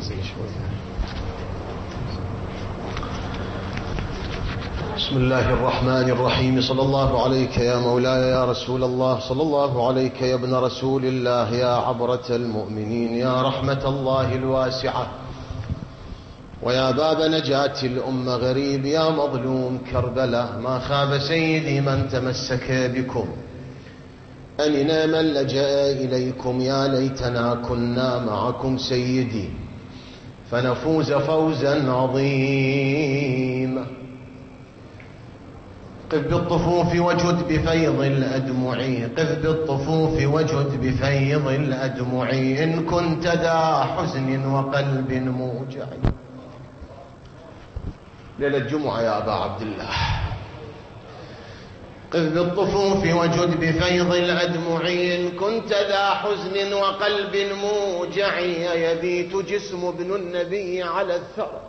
بسم الله الرحمن الرحيم. صلى الله عليك يا مولاي يا رسول الله، صلى الله عليك يا ابن رسول الله، يا عبرة المؤمنين، يا رحمة الله الواسعة، ويا باب نجاة الأمة غريب، يا مظلوم كربلاء. ما خاب سيدي من تمسك بكم، أننا من لجأ إليكم. يا ليتنا كنا معكم سيدي فنفوز فوزا عظيما. قف بالطفوف وجد بفيض الأدمع، قف بالطفوف وجد بفيض الأدمع، إن كنت ذا حزن وقلب موجع. ليلة الجمعة يا أبا عبد الله. قف بالطفوف وجد بفيض الأدمع، إن كنت ذا حزن وقلب موجع. يبيت جسم ابن النبي على الثرى،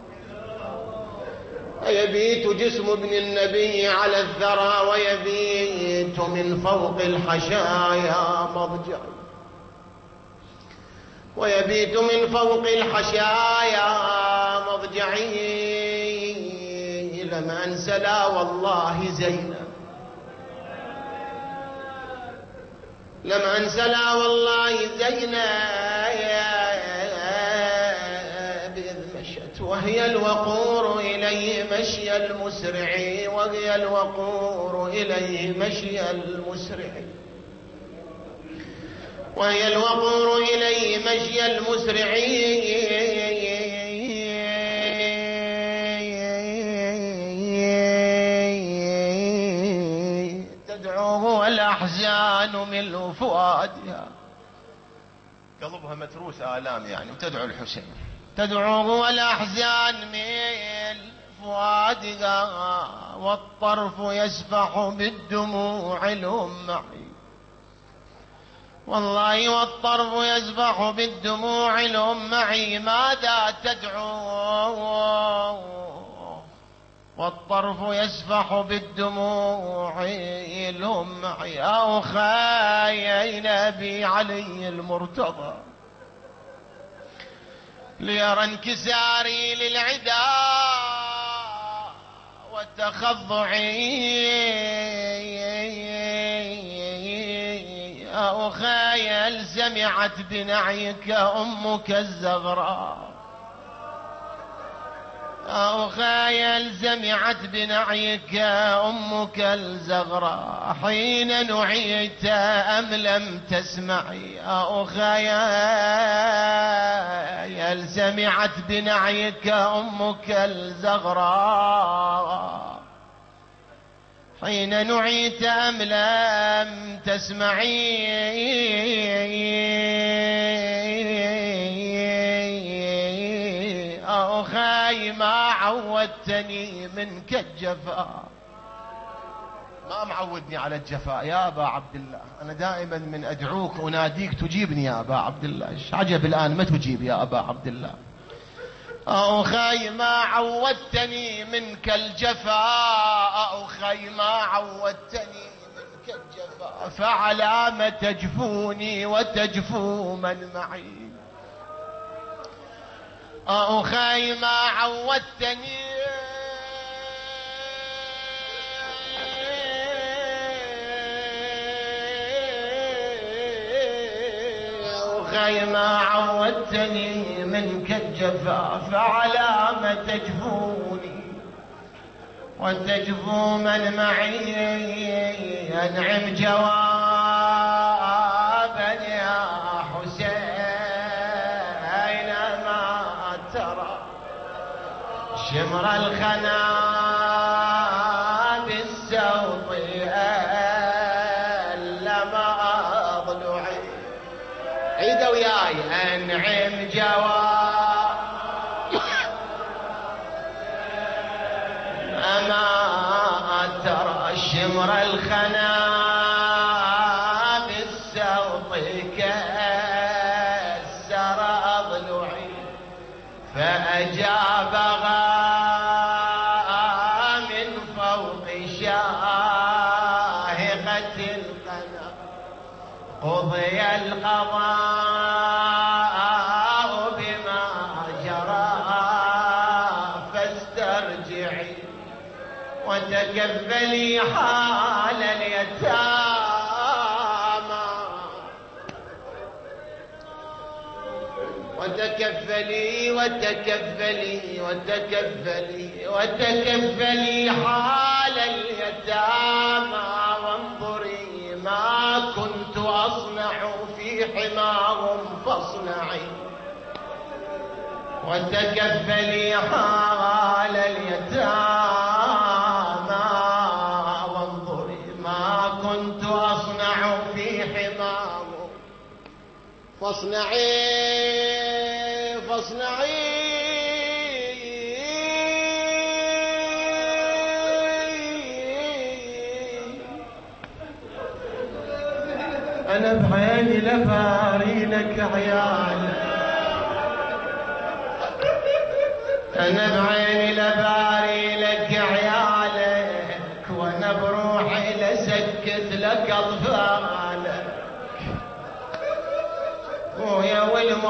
يبيت جسم ابن النبي على الثرى، ويبيت من فوق الحشايا مضجع، ويبيت من فوق الحشايا مضجعي. لما أنسى لا والله زينب، لما أنسى لا والله زينب، وهي الوقور إليه مشي المسرع، وهي الوقور إليه مشي المسرع، وهي الوقور إليه مشي المسرع. تدعوه الأحزان من فؤادها، قلبها متروس آلام يعني، وتدعو الحسين. تدعوه الأحزان من فؤادها، والطرف يسبح بالدموع الأمعي، والله والطرف يسبح بالدموع الأمعي. ماذا تدعو والطرف يسبح بالدموع الأمعي؟ يا أخي نبي علي المرتضى، ليرى انكساري للعدا والتخضعي. يا أخي هل سمعت بنعيك أمك الزغراء؟ يا أخي هل سمعت بنعيك أمك الزغراء حين نعيت أم لم تسمعي؟ يا أخي هل سمعت بنعيك أمك الزغراء حين نعيت أم لم تسمعي؟ أخاي ما عودتني منك الجفاء، ما معودني على الجفاء يا أبا عبد الله. أنا دائما من أدعوك أناديك تجيبني يا أبا عبد الله، إيش عجب الآن ما تجيب يا أبا عبد الله؟ أخاي ما عودتني منك الجفاء، أخاي ما عودتني منك الجفاء، فعلى ما تجفوني وتجفو من معي؟ أخاي ما عودتني أخاي ما عودتني منك الجفا، فعلى ما تجفوني وتجفو من معي؟ أنعم جوابا يا حسين ما ترى شمر الخنا بالسوط لما أضلعي. عيد وياي أنعم جواب أما ترى شمر الخنا بالسوط كسر أضلعي، فأجابها من فوق شاهقة القنا، قضي القضاء بما وتكفلي حال اليتامى، وتكفلي وتكفلي وتكفلي وتكفلي حال اليتامى، وانظري ما كنت أصنع في حماهم فاصنعي، وتكفلي حال اليتامى، وانظري ما كنت أصنع في حماهم فاصنعي فاصنعي. أنا بعيني لباري لك عيال، أنا بعيني لباري لك عيالك، وأنا بروحي لسكت لك أطفالك، ويا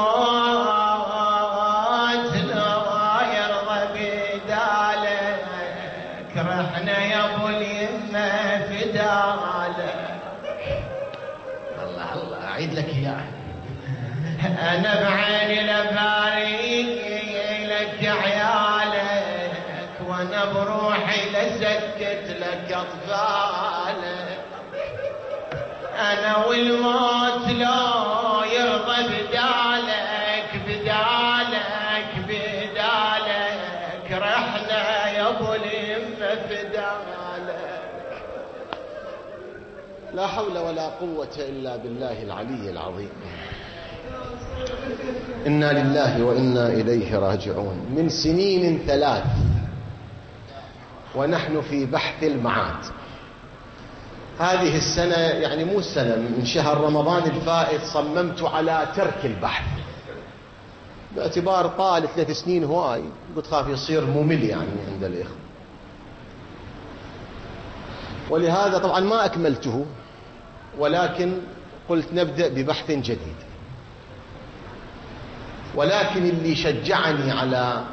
والموت لا يرضى بدالك، رحنا يا ابو اليمه فدالك. الله الله أعيد لك إياه. أنا بعيني لباري لك عيالك، وأنا بروحي لسكت لك أطفالك، أنا والموت لا يرضى بدالك بدالك بدالك، رحنا يا ابو اليمه فدالك. لا حول ولا قوة إلا بالله العلي العظيم. إنا لله وإنا إليه راجعون. من سنين 3 ونحن في بحث المعاد. هذه السنة يعني مو السنة، من شهر رمضان الفائت صممت على ترك البحث، باعتبار طال 3 سنين هواي، قلت خاف يصير ممل يعني عند الإخوة، ولهذا طبعا ما أكملته، ولكن قلت نبدأ ببحث جديد. ولكن اللي شجعني على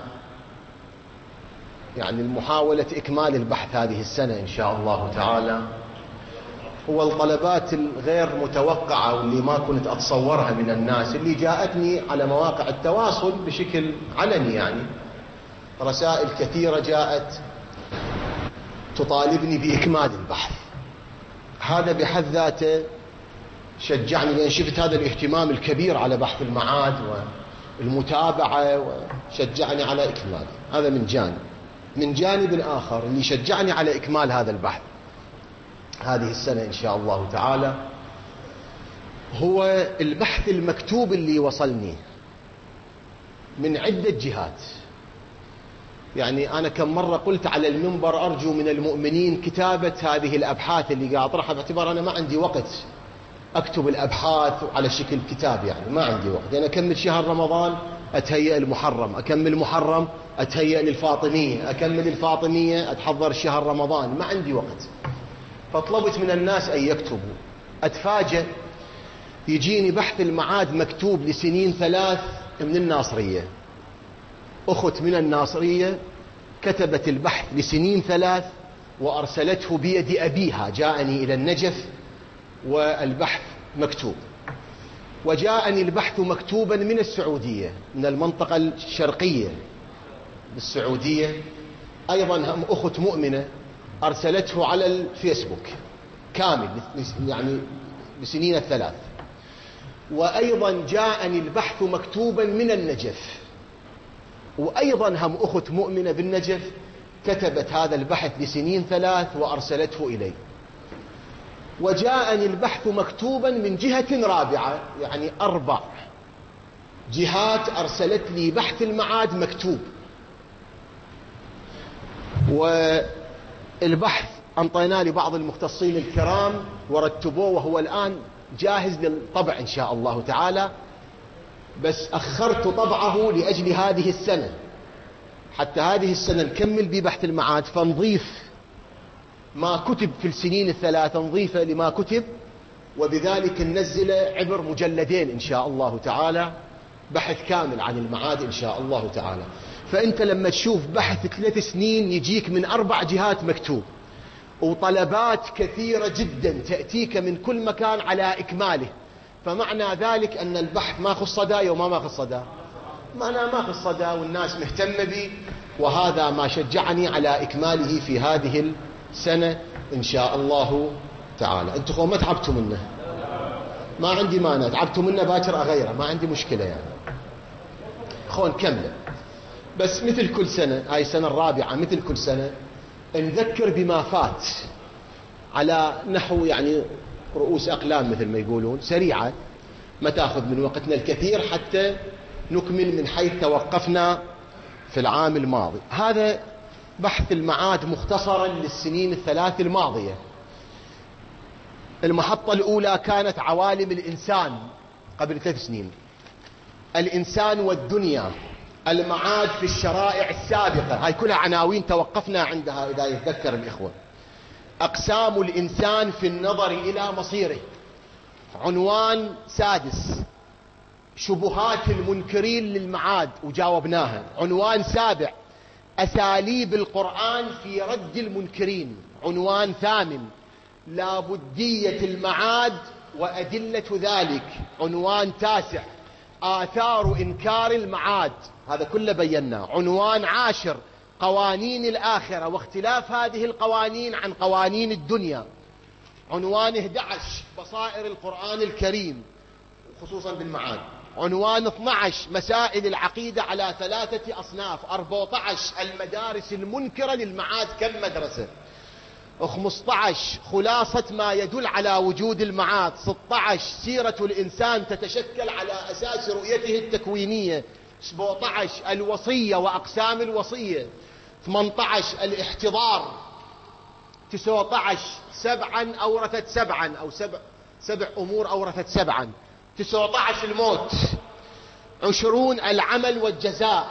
يعني المحاولة إكمال البحث هذه السنة إن شاء الله تعالى هو الطلبات الغير متوقعة واللي ما كنت أتصورها من الناس، اللي جاءتني على مواقع التواصل بشكل علني. يعني رسائل كثيرة جاءت تطالبني بإكمال البحث. هذا بحد ذاته شجعني، لأن شفت هذا الاهتمام الكبير على بحث المعاد والمتابعة، وشجعني على إكماله. هذا من جانب. من جانب آخر اللي شجعني على إكمال هذا البحث هذه السنة إن شاء الله تعالى هو البحث المكتوب اللي وصلني من عدة جهات. يعني أنا كم مرة قلت على المنبر أرجو من المؤمنين كتابة هذه الأبحاث اللي قاعد أطرحها، باعتبار أنا ما عندي وقت أكتب الأبحاث على شكل كتاب، يعني ما عندي وقت. أنا أكمل شهر رمضان أتهيأ المحرم، أكمل محرم أتهيأ للفاطمية، أكمل الفاطمية أتحضر شهر رمضان، ما عندي وقت. فطلبت من الناس أن يكتبوا. أتفاجأ يجيني بحث المعاد مكتوب لسنين 3 من الناصرية. أخت من الناصرية كتبت البحث لسنين 3 وأرسلته بيد أبيها، جاءني إلى النجف والبحث مكتوب. وجاءني البحث مكتوبا من السعودية، من المنطقة الشرقية بالسعودية أيضا، هم أخت مؤمنة أرسلته على الفيسبوك كامل يعني بسنين 3. وأيضا جاءني البحث مكتوبا من النجف، وأيضا هم أخت مؤمنة بالنجف كتبت هذا البحث لسنين 3 وأرسلته إلي. وجاءني البحث مكتوبا من جهة رابعة، يعني 4 جهات أرسلت لي بحث المعاد مكتوب. والبحث أنطينا لبعض المختصين الكرام ورتبوه، وهو الآن جاهز للطبع إن شاء الله تعالى، بس أخرت طبعه لأجل هذه السنة، حتى هذه السنة نكمل ببحث المعاد، فنضيف ما كتب في السنين 3 نضيفه لما كتب، وبذلك ننزل عبر مجلدين إن شاء الله تعالى، بحث كامل عن المعاد إن شاء الله تعالى. فأنت لما تشوف بحث 3 سنين يجيك من 4 جهات مكتوب، وطلبات كثيرة جدا تأتيك من كل مكان على إكماله، فمعنى ذلك أن البحث ماخذ صدى يوم ما ماخذ صدى، معنى ماخذ صدى والناس مهتمة به. وهذا ما شجعني على إكماله في هذه السنة إن شاء الله تعالى. أنتم خو ما تعبتوا منه، ما عندي مانع، تعبتوا منه باكر أغيره، ما عندي مشكلة يعني. خو نكمله، بس مثل كل سنة، هاي السنة الرابعة، مثل كل سنة نذكر بما فات على نحو يعني رؤوس أقلام مثل ما يقولون، سريعة ما تأخذ من وقتنا الكثير حتى نكمل من حيث توقفنا في العام الماضي. هذا بحث المعاد مختصرا للسنين ال3 الماضية. المحطة الأولى كانت عوالم الإنسان قبل 3 سنين، الإنسان والدنيا، المعاد في الشرائع السابقة، هاي كلها عناوين توقفنا عندها إذا يتذكر الإخوة. أقسام الإنسان في النظر إلى مصيره، عنوان سادس. شبهات المنكرين للمعاد وجاوبناها، عنوان 7. أساليب القرآن في رد المنكرين، عنوان 8. لابدية المعاد وأدلة ذلك، عنوان 9. آثار إنكار المعاد، هذا كله بيناه، عنوان 10. قوانين الآخرة واختلاف هذه القوانين عن قوانين الدنيا، عنوان 11. بصائر القرآن الكريم خصوصا بالمعاد، عنوان 12. مسائل العقيدة على 3 أصناف، 14. المدارس المنكرة للمعاد كم مدرسة، 15. خلاصة ما يدل على وجود المعاد، 16. سيرة الإنسان تتشكل على أساس رؤيته التكوينية، 17. الوصية وأقسام الوصية، 18. الاحتضار، 19. 7 أورثت 7 أو 7 أمور أورثت 7، 19. الموت، 20. العمل والجزاء،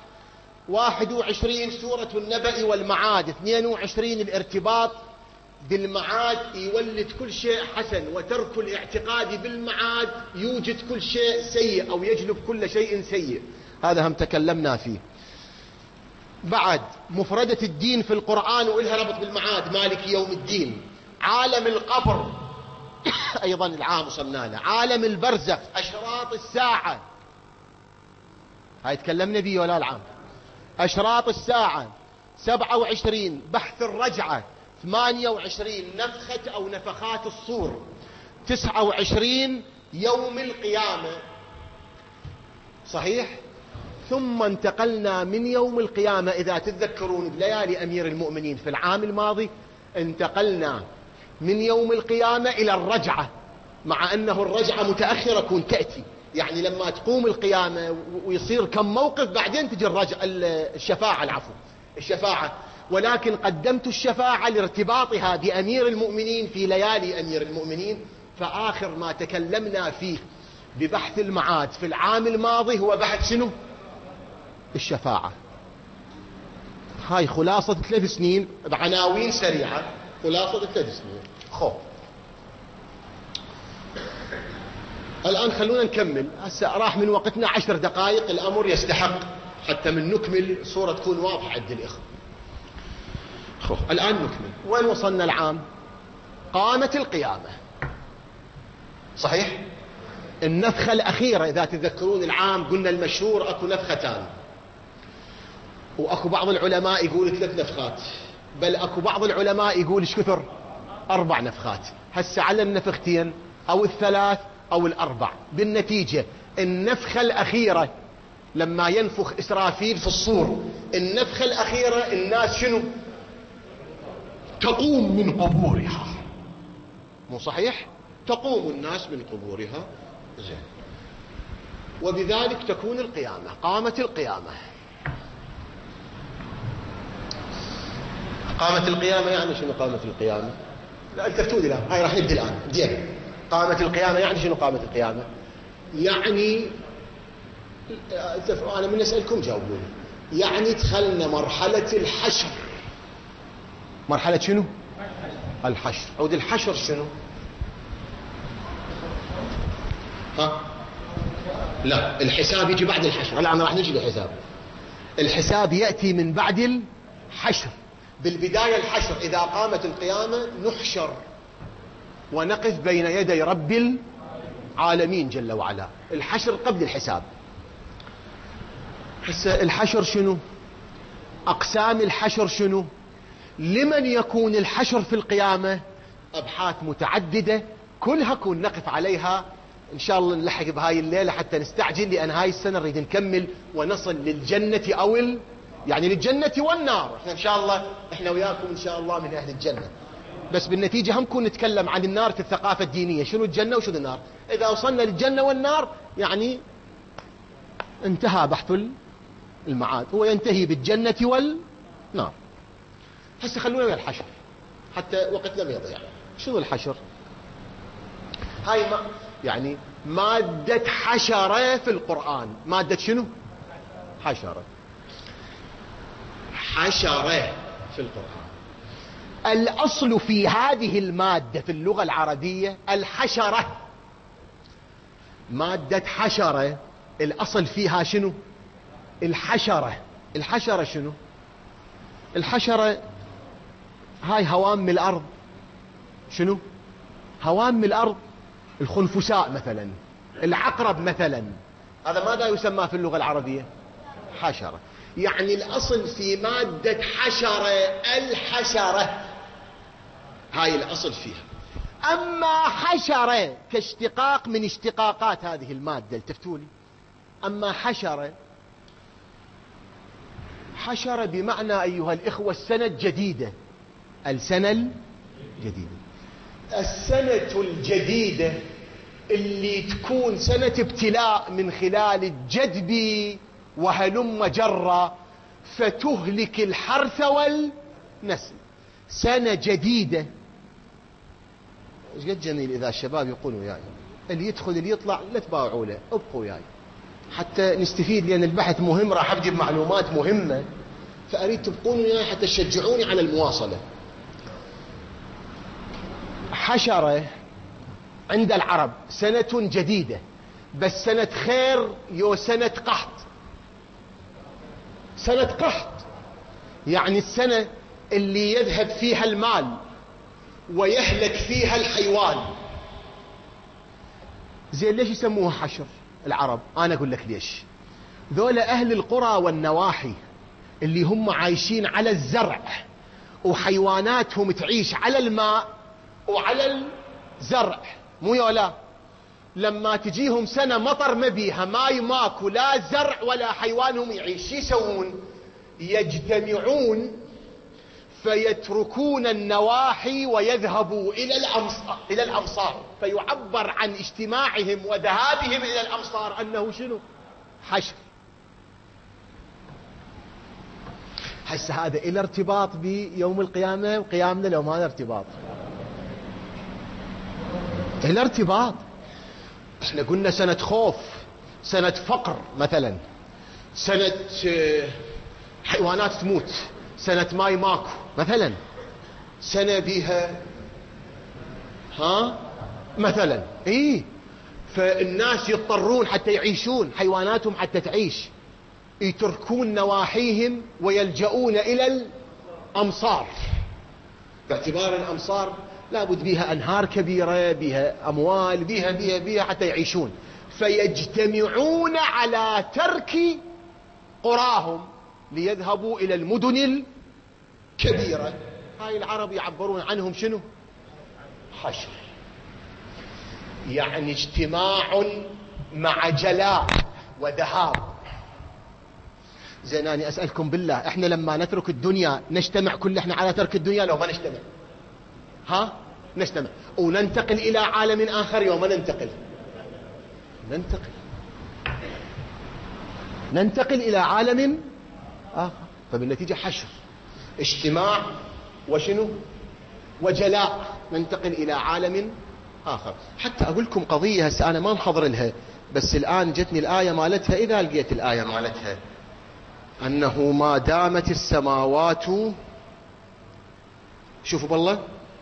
21. سورة النبأ والمعاد، 22. الارتباط بالمعاد يولد كل شيء حسن، وترك الاعتقاد بالمعاد يوجد كل شيء سيء أو يجلب كل شيء سيء، هذا هم تكلمنا فيه. بعد مفردة الدين في القرآن وإلها ربط بالمعاد، مالك يوم الدين. عالم القبر أيضا العام وصلنا له. عالم البرزخ، أشراط الساعة، هاي تكلمنا به ولا العام. أشراط الساعة، 27. بحث الرجعة، 28. نفخة أو نفخات الصور، 29. يوم القيامة، صحيح. ثم انتقلنا من يوم القيامة، إذا تتذكرون بليالي أمير المؤمنين في العام الماضي، انتقلنا من يوم القيامة إلى الرجعة، مع أنه الرجعة متأخرة كون تأتي، يعني لما تقوم القيامة ويصير كم موقف بعدين تجي الشفاعة، العفو، الشفاعة. ولكن قدمت الشفاعة لارتباطها بأمير المؤمنين في ليالي أمير المؤمنين. فآخر ما تكلمنا فيه ببحث المعاد في العام الماضي هو بحث شنو؟ الشفاعة. هاي خلاصة 3 سنين بعناوين سريعة، خلاصة 3 سنين. الآن خلونا نكمل، هسه راح من وقتنا 10 دقائق، الأمر يستحق حتى من نكمل صورة تكون واضحة عند الإخوة. الآن نكمل. وين وصلنا العام؟ قامت القيامة، صحيح. النفخة الأخيرة إذا تذكرون العام قلنا المشهور أكو نفختان، وأكو بعض العلماء يقول 3 نفخات، بل أكو بعض العلماء يقول إيش كثر 4 نفخات. هسه على النفختين أو 3 أو 4. بالنتيجة النفخة الأخيرة لما ينفخ إسرافيل في الصور، النفخة الأخيرة الناس شنو؟ تقوم من قبورها، مو صحيح؟ تقوم الناس من قبورها، زين. وبذلك تكون القيامة، قامت القيامة. قامت القيامة يعني شنو قامت القيامة؟ لا التفتون الآن، هاي راح نبدأ الآن زين. قامت القيامة يعني شنو قامت القيامة؟ يعني أنا من أسألكم جاوبوني. يعني دخلنا مرحلة الحشر. مرحلة شنو؟ الحشر. عود الحشر شنو؟ ها؟ لا الحساب يجي بعد الحشر. الآن راح نجي للحساب. الحساب يأتي من بعد الحشر. بالبداية الحشر، إذا قامت القيامة نحشر ونقف بين يدي رب العالمين جل وعلا. الحشر قبل الحساب. هسه الحشر شنو؟ أقسام الحشر شنو؟ لمن يكون الحشر في القيامة؟ أبحاث متعددة كلها كون نقف عليها إن شاء الله. نلحق بهاي الليلة حتى نستعجل، لأن هاي السنة نريد نكمل ونصل للجنة يعني للجنة والنار. احنا إن شاء الله احنا وياكم إن شاء الله من أهل الجنة، بس بالنتيجة هم كون نتكلم عن النار في الثقافة الدينية، شنو الجنة وشنو النار. إذا وصلنا للجنة والنار يعني انتهى بحث المعاد، هو ينتهي بالجنة والنار. هسه خلونا ويا الحشر حتى وقتنا ما يضيع. شنو الحشر؟ هاي يعني مادة حشرة في القرآن. مادة شنو؟ حشرة. حشرة في القرآن. الأصل في هذه المادة في اللغة العربية الحشرة. مادة حشرة الأصل فيها شنو؟ الحشرة. الحشرة شنو؟ الحشرة هاي هوام الأرض. شنو؟ هوام الأرض. الخنفساء مثلا، العقرب مثلا، هذا ماذا يسمى في اللغة العربية؟ حشرة. يعني الأصل في مادة حشرة الحشرة، هاي الأصل فيها. أما حشرة كاشتقاق من اشتقاقات هذه المادة، التفتولي. أما حشرة بمعنى أيها الإخوة السنة الجديدة. السنة الجديدة، السنة الجديدة اللي تكون سنة ابتلاء من خلال الجدب وهلم جرة، فتهلك الحرث والنسل. سنة جديدة. ايش قد جميل إذا الشباب يقولوا يعني اللي يدخل اللي يطلع لا تباوعوا له، ابقوا يعني حتى نستفيد، لأن البحث مهم، راح أبدي بمعلومات مهمة، فأريد تبقون وياي حتى تشجعوني على المواصلة. حشرة عند العرب سنة جديدة، بس سنة خير يو سنة قحط. سنة قحط يعني السنة اللي يذهب فيها المال ويهلك فيها الحيوان. زين ليش يسموها حشر العرب؟ أنا أقول لك ليش. ذولا أهل القرى والنواحي اللي هم عايشين على الزرع، وحيواناتهم تعيش على الماء وعلى الزرع، مو يولا. لما تجيهم سنة مطر ما بيها ماي، ماكو لا زرع ولا حيوانهم يعيش، يسوون؟ يجتمعون فيتركون النواحي ويذهبوا إلى الأمصار، فيعبر عن اجتماعهم وذهابهم إلى الأمصار أنه شنو؟ حشر. هسه هذا إلى ارتباط بيوم القيامة وقيامنا، لو ما له ارتباط؟ إلى ارتباط. احنا قلنا سنة خوف، سنة فقر مثلا، سنة حيوانات تموت، سنة ماي ماكو مثلا، سنة بيها مثلا فالناس يضطرون حتى يعيشون، حيواناتهم حتى تعيش يتركون نواحيهم ويلجؤون إلى الأمصار، باعتبار الأمصار لابد بها أنهار كبيرة، بها أموال، بها حتى يعيشون، فيجتمعون على ترك قراهم ليذهبوا إلى المدن الكبيرة. هاي العرب يعبرون عنهم شنو؟ حشر. يعني اجتماع مع جلاء وذهاب. زين أنا أسألكم بالله، احنا لما نترك الدنيا نجتمع كل احنا على ترك الدنيا لو ما نجتمع؟ نجتمع وننتقل إلى عالم آخر يوم ننتقل إلى عالم آخر. فبالنتيجة حشر، اجتماع وشنو؟ وجلاء، ننتقل إلى عالم آخر. حتى أقول لكم قضية هسه أنا ما محضر لها، بس الآن جتني الآية مالتها، إذا لقيت الآية مالتها، أنه ما دامت السماوات، شوفوا بالله،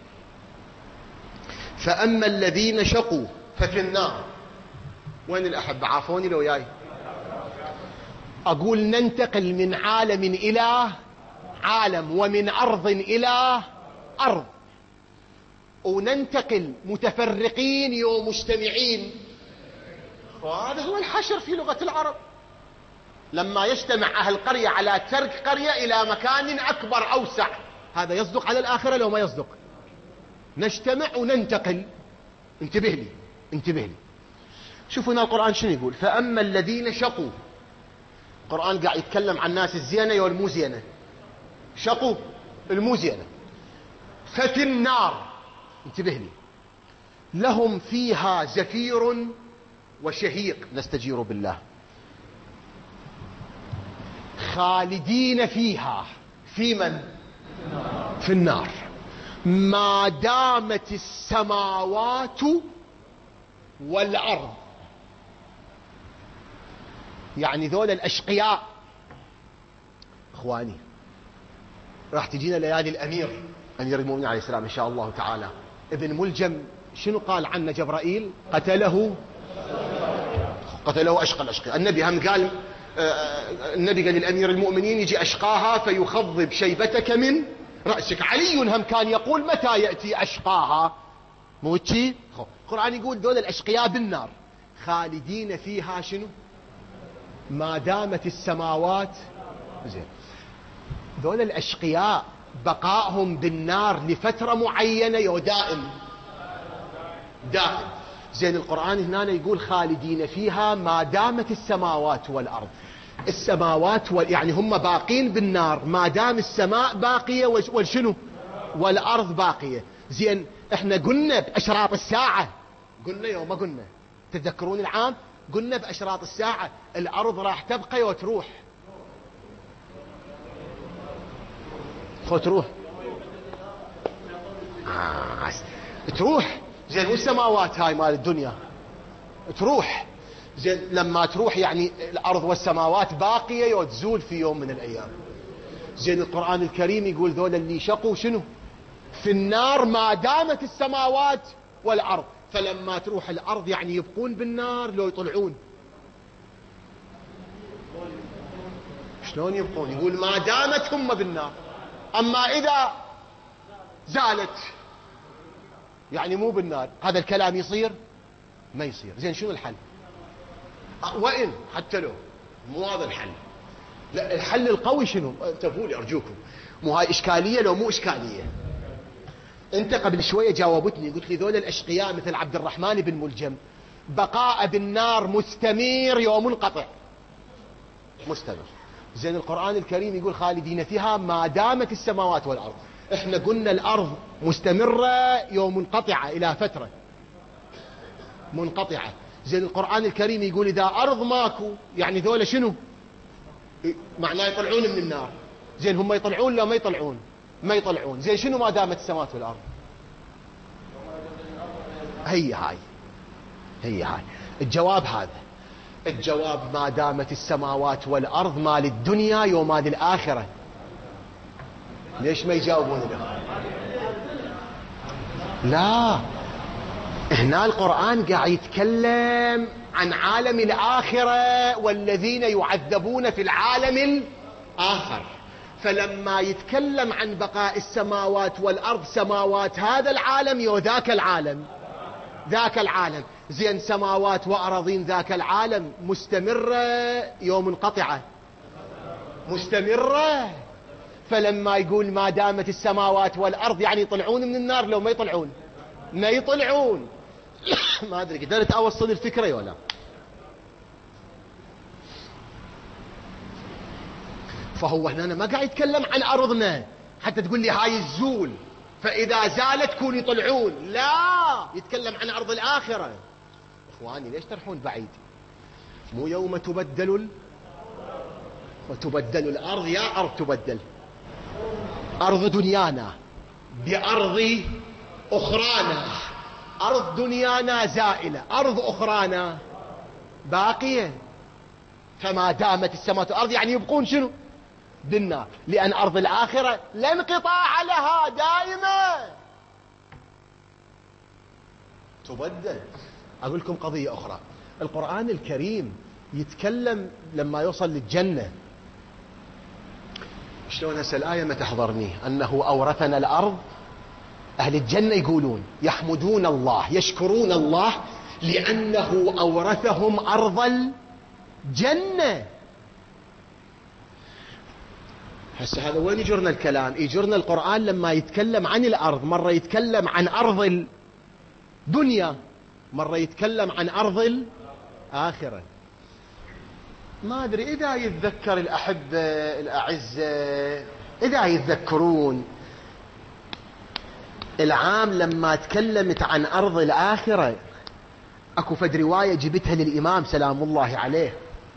فأما الذين شقوا ففي النار. وين الأحب؟ عافوني لو جاي. أقول ننتقل من عالم إلى عالم، ومن أرض إلى أرض، وننتقل متفرقين ومجتمعين. وهذا هو الحشر في لغة العرب، لما يجتمع أهل قرية على ترك قرية إلى مكان أكبر أوسع. هذا يصدق على الآخرة لو ما يصدق؟ نجتمع وننتقل. انتبه لي انتبه لي. شوفوا هنا القرآن شنو يقول: فأما الذين شقوا. القرآن قاعد يتكلم عن الناس الزينة والمو زينة. شقوا المو زينة. ففي النار، انتبه لي، لهم فيها زفير وشهيق، نستجير بالله، خالدين فيها. في من؟ في النار، ما دامت السماوات والأرض. يعني ذول الأشقياء اخواني، راح تجينا ليالي الأمير أمير المؤمنين عليه السلام إن شاء الله تعالى. ابن ملجم شنو قال عنه جبرائيل؟ قتله أشقى الأشقياء. النبي هم قال، النبي قال للأمير المؤمنين: يجي أشقاها فيخضب شيبتك من رأسك. علي هم كان يقول: متى يأتي أشقاها؟ موتشي. القرآن يقول دول الأشقياء بالنار خالدين فيها. شنو؟ ما دامت السماوات. زين، دول الأشقياء بقائهم بالنار لفترة معينة يو دائم؟ دائم. زين، القرآن هنا يقول خالدين فيها ما دامت السماوات والأرض. السماوات يعني هم باقين بالنار ما دام السماء باقية والشنو؟ والأرض باقية. زين، احنا قلنا بأشراط الساعة، قلنا يوم ما قلنا، تذكرون العام قلنا بأشراط الساعة الأرض راح تبقى وتروح. تروح تروح. زين، والسماوات هاي مال الدنيا تروح. زين، لما تروح يعني الأرض والسماوات باقية وتزول في يوم من الأيام. زين، القرآن الكريم يقول ذول اللي شقوا شنو؟ في النار ما دامت السماوات والأرض. فلما تروح الأرض يعني يبقون بالنار لو يطلعون؟ شلون يبقون؟ يقول ما دامت هم بالنار. أما إذا زالت يعني مو بالنار، هذا الكلام يصير؟ ما يصير. زين، شنو الحل؟ وإن حتى لو مو هذا الحل، لا، الحل القوي شنو؟ انتبهوا لي أرجوكم، مو هاي إشكالية لو مو إشكالية. أنت قبل شوية جاوبتني قلت لي ذول الأشقياء مثل عبد الرحمن بن ملجم بقاء بالنار مستمر يوم منقطع. مستمر. زين، القرآن الكريم يقول خالدين فيها ما دامت السماوات والأرض. احنا قلنا الأرض مستمرة يوم منقطعة إلى فترة منقطعة. زين، القرآن الكريم يقول إذا أرض ماكو يعني ذولا شنو؟ معناه يطلعون من النار. زين، هم يطلعون لا ما يطلعون؟ ما يطلعون. زين، شنو ما دامت السماوات والأرض؟ هي هاي الجواب. هذا الجواب: ما دامت السماوات والأرض مال الدنيا يوم مال الآخرة. ليش ما يجاوبون له؟ لا، هنا القرآن قاعد يتكلم عن عالم الآخرة والذين يعذبون في العالم الآخر. فلما يتكلم عن بقاء السماوات والأرض، سماوات هذا العالم وذاك العالم، ذاك العالم. زين، سماوات وأراضين ذاك العالم مستمرة يوم منقطعة؟ مستمرة. فلما يقول ما دامت السماوات والأرض يعني يطلعون من النار لو ما يطلعون؟ ما يطلعون. ما أدري قدرت أوصل الفكرة ولا؟ فهو هنا ما قاعد يتكلم عن أرضنا حتى تقول لي هاي الزول فإذا زالت كون يطلعون. لا، يتكلم عن أرض الآخرة. إخواني ليش ترحون بعيد؟ مو يوم تبدل وتبدل الأرض، يا أرض تبدل، أرض دنيانا بأرض أخرانا. أرض دنيانا زائلة، أرض أخرانا باقية. فما دامت السماوات والأرض يعني يبقون شنو؟ بالنار، لأن أرض الآخرة لا انقطاع لها، دائمة تبدل. أقول لكم قضية أخرى. القرآن الكريم يتكلم لما يوصل للجنة شلون هسه الآية ما تحضرني أنه أورثنا الأرض. أهل الجنة يقولون يحمدون الله يشكرون الله لأنه أورثهم أرض الجنة. هسه هذا وين يجرنا الكلام؟ يجرنا القرآن لما يتكلم عن الأرض، مرة يتكلم عن أرض الدنيا، مرة يتكلم عن أرض الآخرة. ما أدري إذا يتذكر الأحبة الأعزة، إذا يتذكرون العام لما تكلمت عن أرض الآخرة أكو فد رواية جبتها للإمام سلام الله عليه،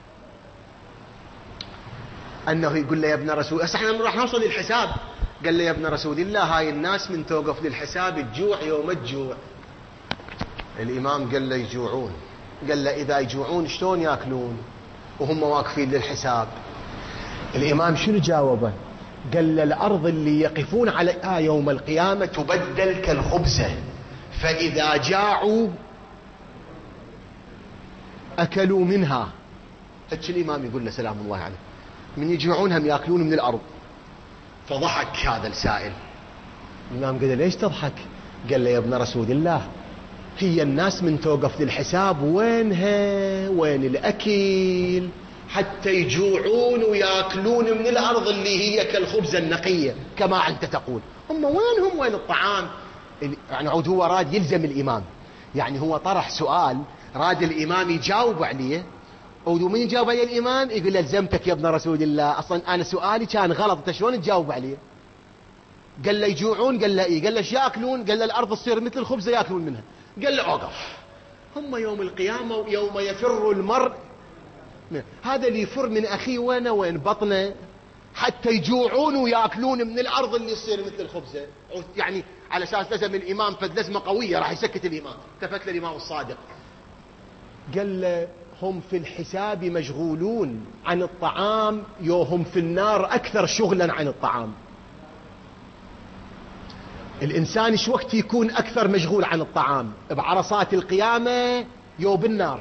أنه يقول له يا ابن رسول، هسه احنا راح نوصل للحساب، قال له يا ابن رسول الله هاي الناس من توقف للحساب تجوع يوم تجوع. الإمام قال له يجوعون، قال له إذا يجوعون شلون يأكلون وهم واقفين للحساب؟ الإمام شنو جاوبه؟ قال له الأرض اللي يقفون عليها يوم القيامة تبدل كالخبزة، فإذا جاعوا أكلوا منها. هيك الإمام يقول له سلام الله عليه، من يجوعون هم يأكلون من الأرض. فضحك هذا السائل. الإمام قال له ليش تضحك؟ قال له يا ابن رسول الله هي الناس من توقف للحساب وينها؟ وين الأكل حتى يجوعون ويأكلون من الأرض اللي هي كالخبزة النقية كما أنت تقول؟ هم وينهم؟ وين الطعام؟ يعني عود هو راد يلزم الإمام، يعني هو طرح سؤال راد الإمام يجاوب عليه، ومن يجاوب عليه الإمام يقول له الزمتك يا ابن رسول الله، أصلا أنا سؤالي كان غلط، أنت شلون تجاوب عليه؟ قال له يجوعون، قال له إيه؟ قال له ايش يأكلون؟ قال له الأرض تصير مثل الخبزة يأكلون منها. قال له أوقف، هم يوم القيامة يوم يفر المرء، هذا اللي يفر من أخيه وين بطنه حتى يجوعون ويأكلون من الأرض اللي يصير مثل الخبزة. يعني على أساس لزم الإمام فد لزمة قوية راح يسكت الإمام. التفت للإمام الصادق قال له هم في الحساب مشغولون عن الطعام، هم في النار أكثر شغلا عن الطعام. الإنسان ايش وقت يكون أكثر مشغول عن الطعام؟ بعرصات القيامة بالنار.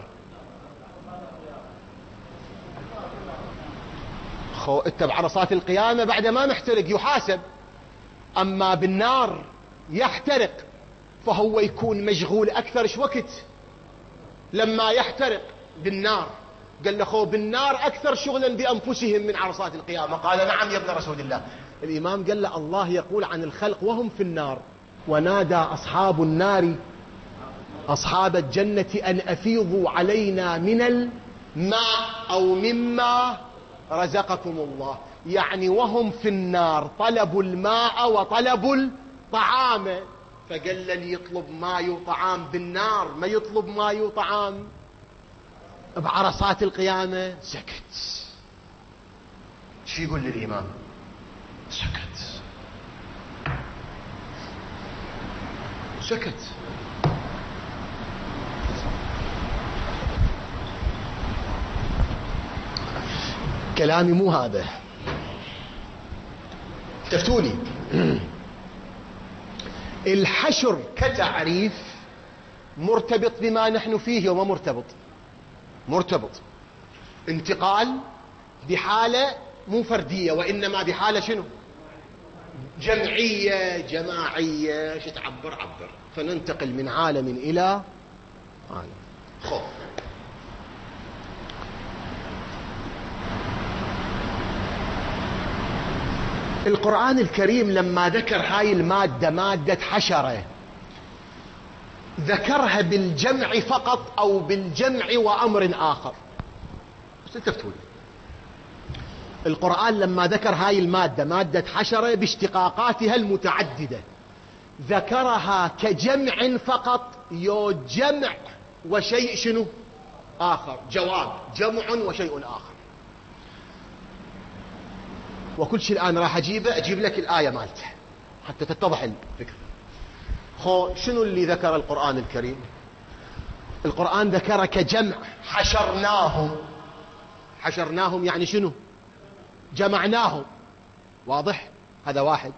انت بعرصات القيامة بعد ما محترق يحاسب، أما بالنار يحترق، فهو يكون مشغول أكثر ايش وقت لما يحترق بالنار. قال له بالنار أكثر شغلا بأنفسهم من عرصات القيامة. قال نعم يا ابن رسول الله. الإمام قال له الله يقول عن الخلق وهم في النار ونادى أصحاب النار أصحاب الجنة أن أفيضوا علينا من الماء أو مما رزقكم الله. يعني وهم في النار طلبوا الماء وطلبوا الطعام، فقال لن يطلب ماء وطعام بالنار، ما يطلب ماء وطعام بعرصات القيامة. سكت. شو يقول للإمام؟ سكت. كلامي مو هذا، تفتوني. الحشر كتعريف مرتبط بما نحن فيه وما مرتبط انتقال بحالة مو فردية، وإنما بحالة شنو؟ جمعية جماعية. شو تعبر؟ عبر. فننتقل من عالم إلى عالم. القرآن الكريم لما ذكر هاي المادة مادة حشرة ذكرها بالجمع فقط أو بالجمع وأمر آخر؟ تفتوني. القرآن لما ذكر هاي المادة مادة حشرة باشتقاقاتها المتعددة ذكرها كجمع فقط جمع وشيء شنو آخر؟ جواب. جمع وشيء آخر. وكل شيء الآن راح أجيب لك الآية مالته حتى تتضح الفكرة. شنو اللي ذكر القرآن الكريم؟ القرآن ذكر كجمع. حشرناهم يعني شنو؟ جمعناهم. واضح؟ هذا واحد.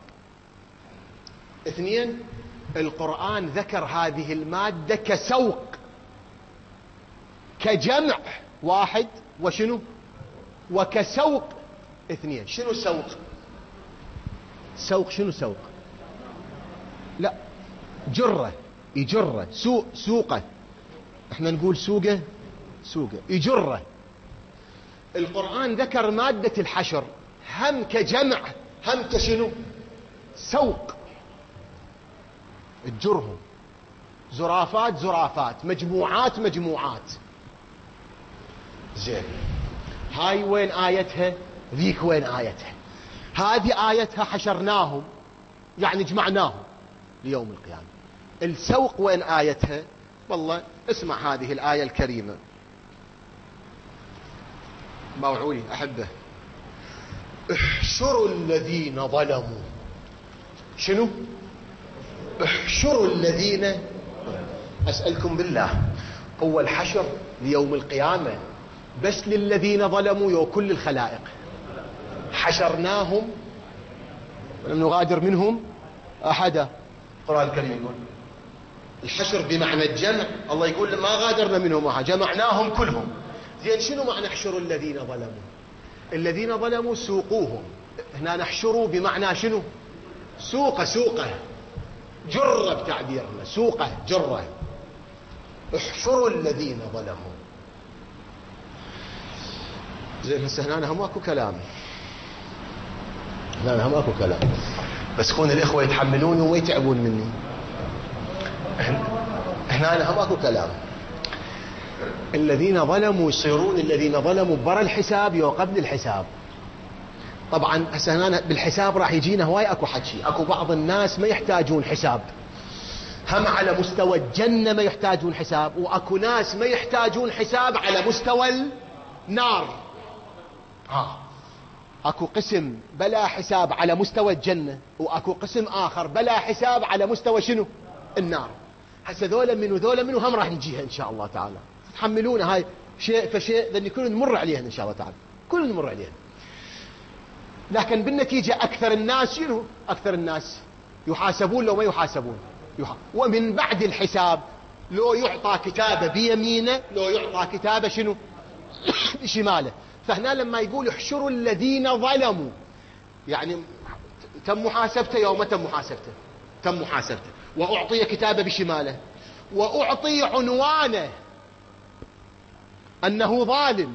اثنين، القرآن ذكر هذه المادة كسوق، كجمع واحد وشنو وكسوق اثنين. شنو سوق؟ سوق شنو سوق؟ لا، جرة، يجرة، سوقه، احنا نقول سوقه، يجره. القرآن ذكر مادة الحشر هم كجمع هم كشنو سوق، تجرهم، زرافات، مجموعات. زين، هاي وين آيتها؟ ذيك وين آيتها؟ هذه آيتها حشرناهم يعني جمعناهم ليوم القيامة. السوق وين آيتها؟ والله اسمع هذه الآية الكريمة، باوعوني أحبه. احشروا الذين ظلموا. شنو؟ احشروا الذين. أسألكم بالله، هو الحشر ليوم القيامة بس للذين ظلموا يو كل الخلائق؟ حشرناهم ولم نغادر منهم أحدا. القرآن الكريم يقول الحشر بمعنى الجمع، الله يقول ما غادرنا منهم أحد، جمعناهم كلهم. زين، شنو معنى احشروا الذين ظلموا؟ الذين ظلموا سوقوهم، هنا نحشروا بمعنى شنو؟ سوقه، جرة بتعبيرنا، سوقه جرة. احشروا الذين ظلموا. زين، هسه هنا هم اكو كلام، بس كون الاخوة يتحملوني وما يتعبون مني. هنا هم اكو كلام. الذين ظلموا يصيرون الذين ظلموا برا الحساب يو قبل الحساب. طبعا هسه هنا بالحساب راح يجينا هواي اكو حكي. اكو بعض الناس ما يحتاجون حساب، هم على مستوى الجنة ما يحتاجون حساب، واكو ناس ما يحتاجون حساب على مستوى النار. اكو قسم بلا حساب على مستوى الجنة، واكو قسم اخر بلا حساب على مستوى شنو؟ النار. هسه ذولا منو هم راح نجيها ان شاء الله تعالى. تحملون هاي شيء فشيء، لان كل نمر عليها ان شاء الله تعالى، كل نمر عليها. لكن بالنتيجة اكثر الناس شنو؟ اكثر الناس يحاسبون لو ما يحاسبون. ومن بعد الحساب لو يعطى كتابه بيمينه، لو يعطى كتابه شنو؟ بشماله. فهنا لما يقول احشروا الذين ظلموا، يعني تم محاسبته يوم تم محاسبته، تم محاسبته، واعطي كتابه بشماله، واعطي عنوانه انه ظالم.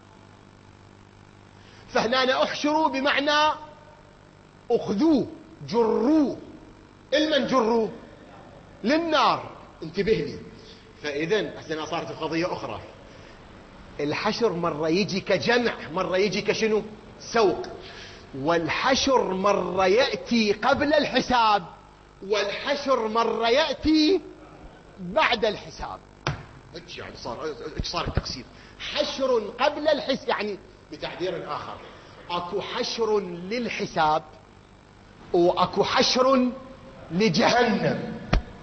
فهنا احشروا بمعنى اخذوه، جروه. المن جروه؟ للنار. انتبه لي. فاذا احنا صارت القضيه اخرى. الحشر مرة يجي كجمع، مرة يجي كشنو؟ سوق. والحشر مرة يأتي قبل الحساب، والحشر مرة يأتي بعد الحساب. يعني صار التقسيم. حشر قبل الحساب، يعني بتعبير آخر اكو حشر للحساب، واكو حشر لجهنم،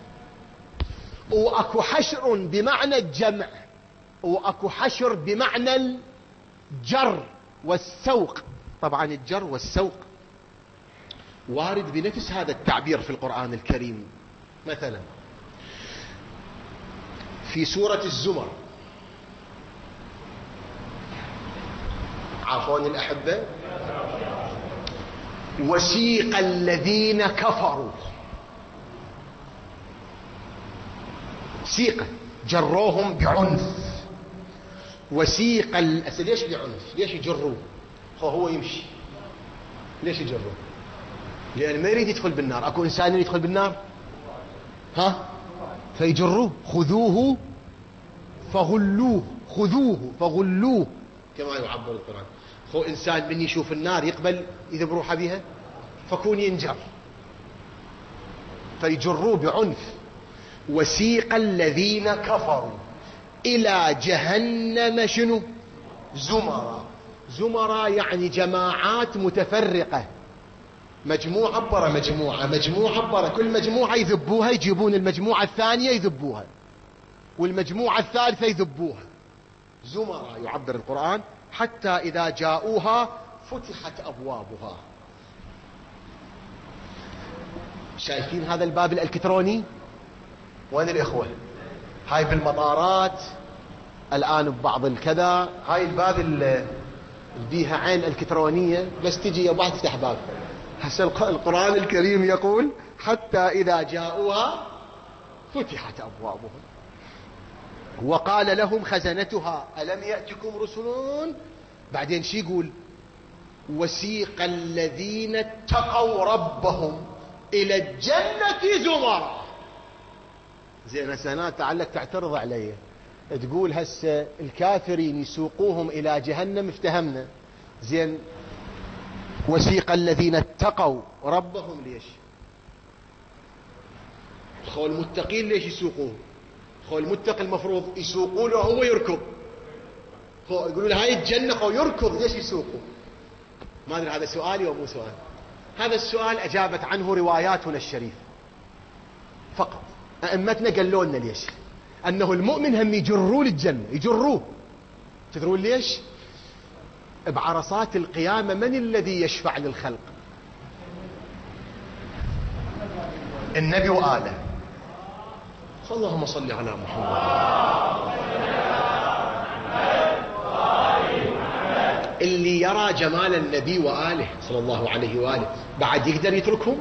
واكو حشر بمعنى الجمع، واكو حشر بمعنى الجر والسوق. طبعا الجر والسوق وارد بنفس هذا التعبير في القرآن الكريم. مثلا في سورة الزمر، عفوا الأحبة، وسيق الذين كفروا. سيق جروهم بعنف. وسيق ليش بعنف؟ ليش يجروه؟ هو يمشي، ليش يجروه؟ لأن ما يريد يدخل بالنار. أكو إنسان يدخل بالنار؟ فيجروه. خذوه فغلوه، خذوه فغلوه كما يعبر القرآن. هو إنسان من يشوف النار يقبل إذا بروح بها، فكون ينجر، فيجروه بعنف. وسيق الذين كفروا إلى جهنم شنو؟ زمرا. زمرا يعني جماعات متفرقة، مجموعة برا مجموعة، مجموعة برا، كل مجموعة يذبوها، يجيبون المجموعة الثانية يذبوها، والمجموعة الثالثة يذبوها. زمرا يعبر القرآن. حتى إذا جاءوها فتحت أبوابها. شايفين هذا الباب الإلكتروني؟ وين الإخوة؟ هاي بالمطارات الآن ببعض الكذا، هاي الباب اللي بيها عين الكترونية، بس تجي يا تفتح باب. هسه القرآن الكريم يقول حتى إذا جاءوها فتحت أبوابهم وقال لهم خزنتها ألم يأتكم رسل. بعدين شي يقول وسيق الذين اتقوا ربهم إلى الجنة زمرا. زين هسه هنا تعلق تعترض علي، تقول هسه الكافرين يسوقوهم إلى جهنم، افتهمنا. زين وسيق الذين اتقوا ربهم ليش؟ خو المتقين ليش يسوقوه؟ خو المتقي المفروض يسوقوا له هو يركض، خو يقولوا له هاي الجنة خو يركض، ليش يسوقوا؟ ما أدري هذا سؤالي ومو سؤال. هذا السؤال أجابت عنه رواياتنا الشريفة فقط. أئمتنا قالوا لنا ليش؟ أنه المؤمن هم يجروه للجنة، يجروه. تدرون ليش؟ بعرصات القيامة من الذي يشفع للخلق؟ النبي وآله. اللهم صل على محمد. اللي يرى جمال النبي وآله صلى الله عليه وآله بعد يقدر يتركهم؟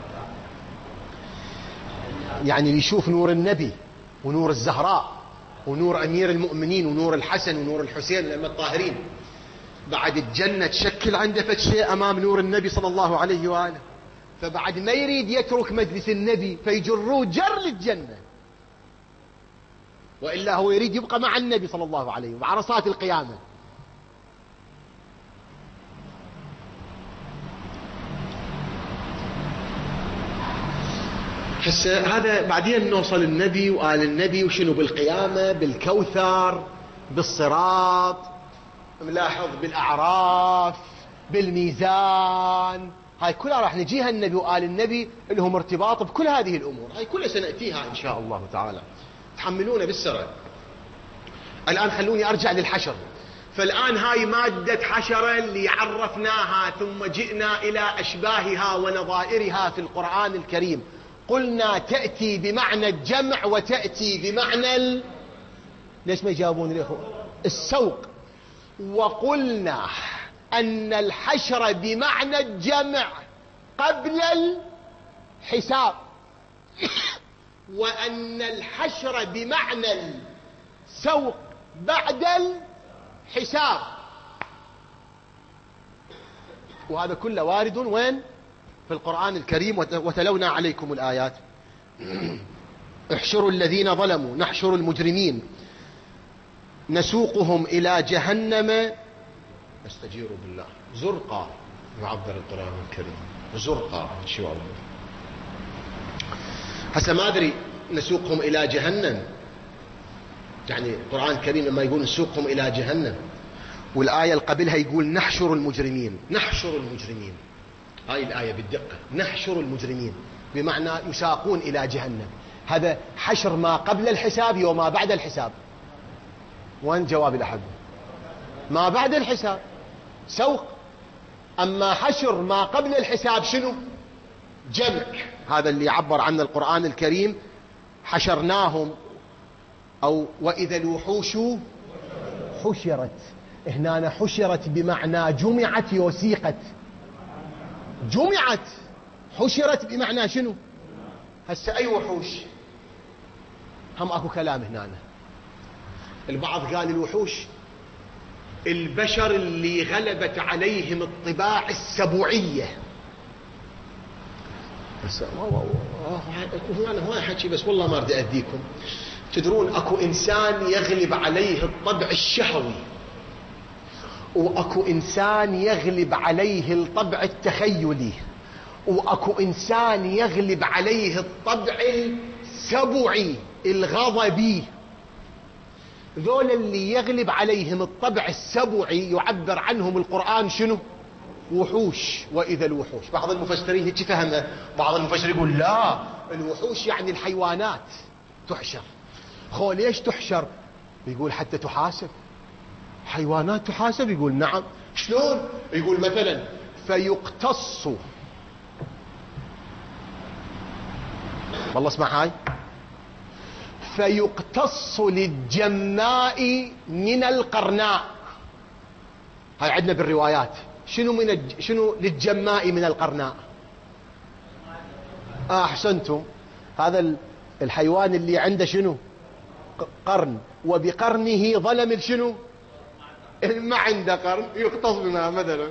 يعني اللي يشوف نور النبي ونور الزهراء ونور أمير المؤمنين ونور الحسن ونور الحسين الأئمة الطاهرين، بعد الجنة تشكل عنده فشيء أمام نور النبي صلى الله عليه وآله، فبعد ما يريد يترك مجلس النبي فيجروه جر للجنة، وإلا هو يريد يبقى مع النبي صلى الله عليه وسلم بعرصات القيامة. هذا بعدين نوصل النبي وآل النبي وشنو بالقيامة، بالكوثر، بالصراط، ملاحظ بالأعراف، بالميزان. هاي كلها راح نجيها النبي وآل النبي لهم ارتباط بكل هذه الأمور. هاي كلها سنأتيها إن شاء الله تعالى. تحملونا بالسرعة. الآن خلوني أرجع للحشر. فالآن هاي مادة حشرة اللي عرفناها ثم جئنا إلى أشباهها ونظائرها في القرآن الكريم. قلنا تأتي بمعنى الجمع وتأتي بمعنى ليش ما يجاوبون الإخوة؟ السوق. وقلنا أن الحشر بمعنى الجمع قبل الحساب، وأن الحشر بمعنى السوق بعد الحساب. وهذا كله وارد وين؟ في القرآن الكريم. وتلونا عليكم الآيات. احشروا الذين ظلموا، نحشر المجرمين، نسوقهم إلى جهنم استجير بالله زرقا. يعبر القرآن الكريم زرقا. شو الله هسه ما أدري نسوقهم إلى جهنم، يعني القرآن الكريم لما يقول نسوقهم إلى جهنم، والآية اللي قبلها يقول نحشر المجرمين. نحشر المجرمين، هاي الآية بالدقة. نحشر المجرمين بمعنى يساقون إلى جهنم. هذا حشر ما قبل الحساب وما بعد الحساب. وين جواب الأحد؟ ما بعد الحساب سوق. أما حشر ما قبل الحساب شنو؟ جمع. هذا اللي عبر عنه القرآن الكريم. حشرناهم، أو وإذا الوحوش حشرت. هنا حشرت بمعنى جمعت وسيقت. جمعت. حشرت بمعنى شنو؟ هسه أي وحوش؟ هم أكو كلام هنا. البعض قال الوحوش البشر اللي غلبت عليهم الطباع السبوعية. أنا هو حكي بس والله ما أريد أديكم. تدرون أكو إنسان يغلب عليه الطبع الشهوي، وأكو إنسان يغلب عليه الطبع التخيلي، وأكو إنسان يغلب عليه الطبع السبوعي الغضبي. ذول اللي يغلب عليهم الطبع السبوعي يعبر عنهم القرآن شنو؟ وحوش. وإذا الوحوش. بعض المفسرين هيك فهمها. بعض المفسرين يقول لا، الوحوش يعني الحيوانات تحشر. خو ليش تحشر؟ يقول حتى تحاسب. حيوانات تحاسب؟ يقول نعم. شلون؟ يقول مثلا فيقتص. والله اسمع هاي. فيقتص للجماء من القرناء. هاي عندنا بالروايات. شنو للجماء من القرناء؟ أحسنتم. هذا الحيوان اللي عنده شنو؟ قرن، وبقرنه ظلم شنو؟ ما عنده قرن يقتص منها مثلا.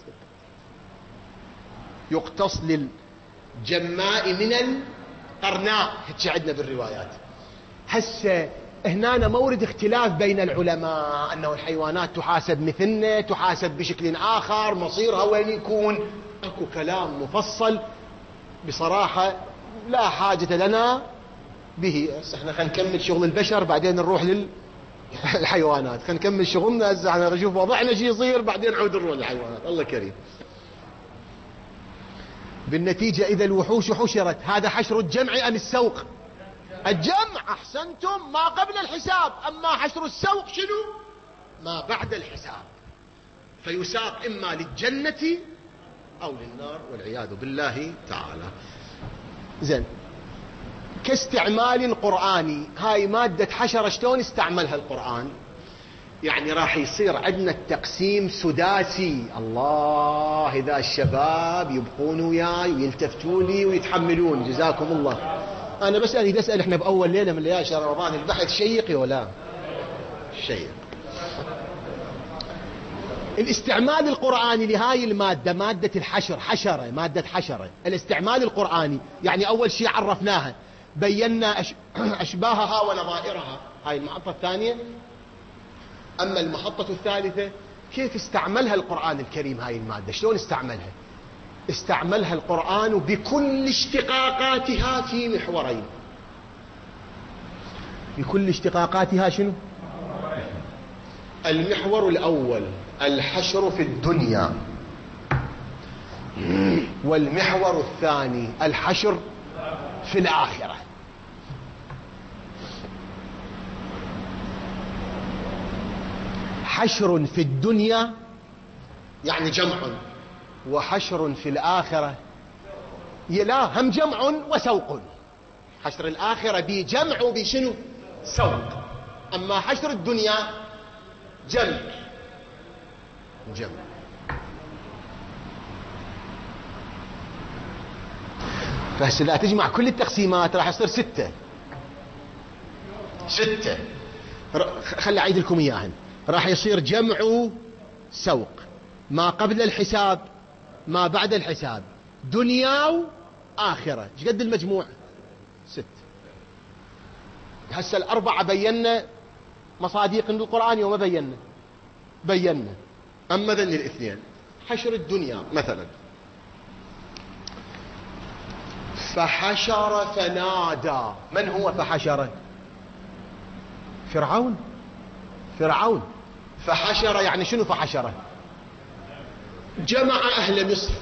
يقتص للجماء من القرناء، هيك عندنا بالروايات. هسه هنا مورد اختلاف بين العلماء، أنه الحيوانات تحاسب مثلنا، تحاسب بشكل آخر، مصيرها وين يكون. اكو كلام مفصل بصراحة لا حاجة لنا به. احنا خلينا نكمل شغل البشر بعدين نروح للحيوانات. خلينا نكمل شغلنا هسه، احنا نشوف وضعنا شي يصير بعدين نعود نروح للحيوانات. الله كريم. بالنتيجة إذا الوحوش حشرت، هذا حشر الجمع أم السوق؟ الجمع. أحسنتم، ما قبل الحساب. أما حشر السوق شنو؟ ما بعد الحساب. فيساق إما للجنة أو للنار والعياذ بالله تعالى. زين، كاستعمال قرآني. هاي مادة حشرة شلون استعملها القرآن؟ يعني راح يصير عندنا التقسيم سداسي. الله، إذا الشباب يبقون وياي ويلتفتوا لي ويتحملون، جزاكم الله. أنا بسأل إحنا بأول ليلة من ليالي شهر رمضان، البحث شيق ولا شيق؟ الاستعمال القرآني لهاي المادة، مادة الحشر، حشرة، مادة حشرة. الاستعمال القرآني يعني أول شيء عرفناها، بينا أشباهها ونظائرها. هاي المحطة الثانية. أما المحطة الثالثة، كيف استعملها القرآن الكريم هاي المادة؟ شلون استعملها؟ استعملها القرآن بكل اشتقاقاتها في محورين. بكل اشتقاقاتها شنو؟ المحور الأول الحشر في الدنيا، والمحور الثاني الحشر في الآخرة. حشر في الدنيا يعني جمع، وحشر في الآخرة لا هم جمع وسوق. حشر الآخرة بجمع وبشنو؟ سوق. أما حشر الدنيا جمع. فهسه لا تجمع كل التقسيمات راح يصير 6. خلي أعيد لكم إياهن. راح يصير جمع سوق، ما قبل الحساب، ما بعد الحساب، دنيا وآخرة. ايش قد المجموع؟ 6. هسه الأربعة بينا مصاديق القرآن وما بينا. أما ذن الاثنين، حشر الدنيا مثلا، فحشر فنادى. من هو فحشر؟ فرعون. فحشر يعني شنو؟ فحشر جمع أهل مصر.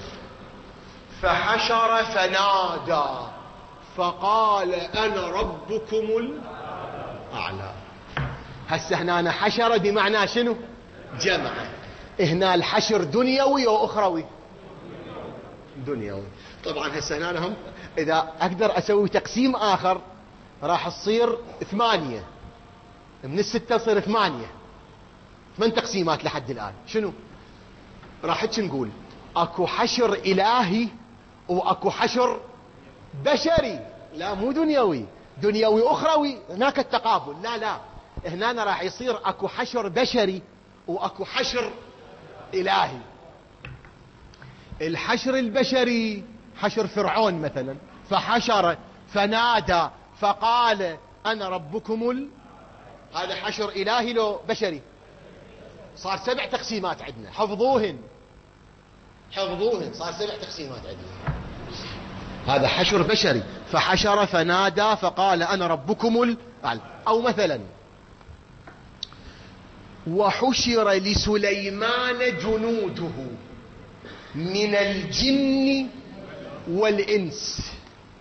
فحشر فنادى فقال أنا ربكم الأعلى. هسه هنا حشر بمعنى شنو؟ جمع. هنا الحشر دنيوي وأخروي؟ دنيوي. طبعا هسه هنا هم إذا أقدر أسوي تقسيم آخر راح تصير 8. من 6 تصير 8 تقسيمات لحد الآن. شنو راح نقول؟ اكو حشر إلهي واكو حشر بشري. لا مو دنيوي أخروي. هناك التقابل. لا هنا راح يصير اكو حشر بشري واكو حشر إلهي. الحشر البشري حشر فرعون مثلا، فحشر فنادى فقال أنا ربكم هذا حشر إلهي لو بشري. صار 7 تقسيمات عندنا. حفظوهن صار 7 تقسيمات عندنا. هذا حشر بشري، فحشر فنادى فقال أنا ربكم الأعلى. أو مثلا وحشر لسليمان جنوده من الجن والإنس.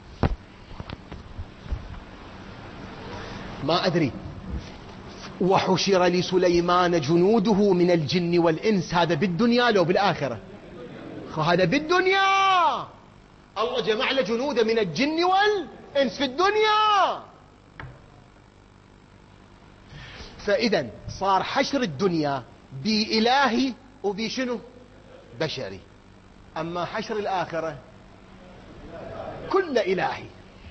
ما أدري. وحشر لسليمان جنوده من الجن والإنس، هذا بالدنيا لو بالآخرة؟ هذا بالدنيا. الله جمع له جنوده من الجن والإنس في الدنيا. فإذا صار حشر الدنيا بإلهي وبشنو بشري، أما حشر الآخرة كل إلهي.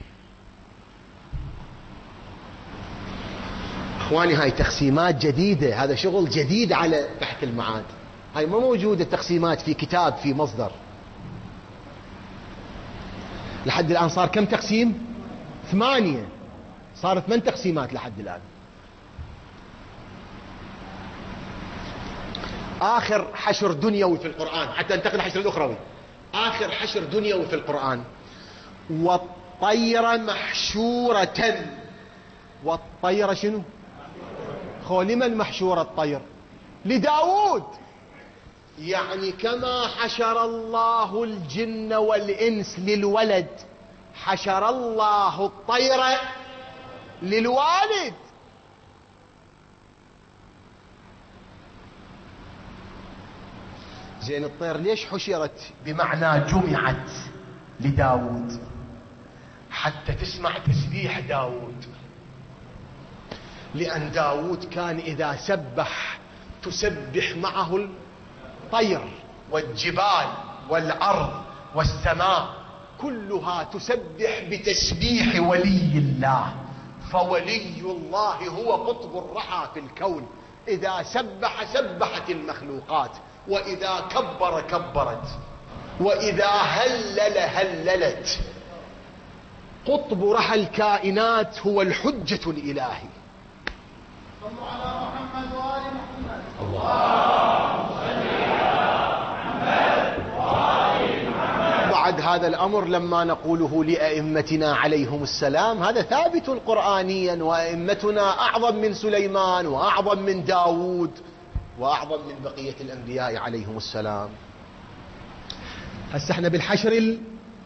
اخواني هاي تقسيمات جديدة، هذا شغل جديد على بحث المعاد، هاي ما موجودة تقسيمات في كتاب في مصدر. لحد الآن صار كم تقسيم؟ 8، صار 8 تقسيمات لحد الآن. آخر حشر دنيوي في القرآن، حتى انتقل الحشر الأخروي، آخر حشر دنيوي في القرآن: والطير محشورة. والطير شنو؟ لمن محشورة الطير؟ لداود. يعني كما حشر الله الجن والإنس للولد، حشر الله الطير للوالد. زين الطير ليش حشرت بمعنى جمعت لداود؟ حتى تسمع تسبيح داود، لأن داود كان إذا سبح تسبح معه الطير والجبال والأرض والسماء، كلها تسبح بتسبيح ولي الله. فولي الله هو قطب الرحى في الكون، إذا سبح سبحت المخلوقات، وإذا كبر كبرت، وإذا هلل هللت. قطب رحى الكائنات هو الحجة الإلهي. صلوا على محمد وآل محمد. اللهم صل على محمد وآل محمد. بعد هذا الأمر لما نقوله لأئمتنا عليهم السلام هذا ثابت قرآنيا، وأئمتنا أعظم من سليمان وأعظم من داود وأعظم من بقية الأنبياء عليهم السلام. هسه احنا بالحشر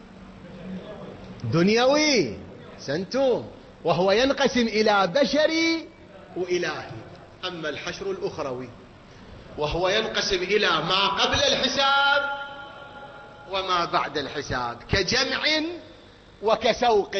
الدنيوي سنتم، وهو ينقسم إلى بشري وإلهي. أما الحشر الأخروي وهو ينقسم إلى ما قبل الحساب وما بعد الحساب، كجمع وكسوق.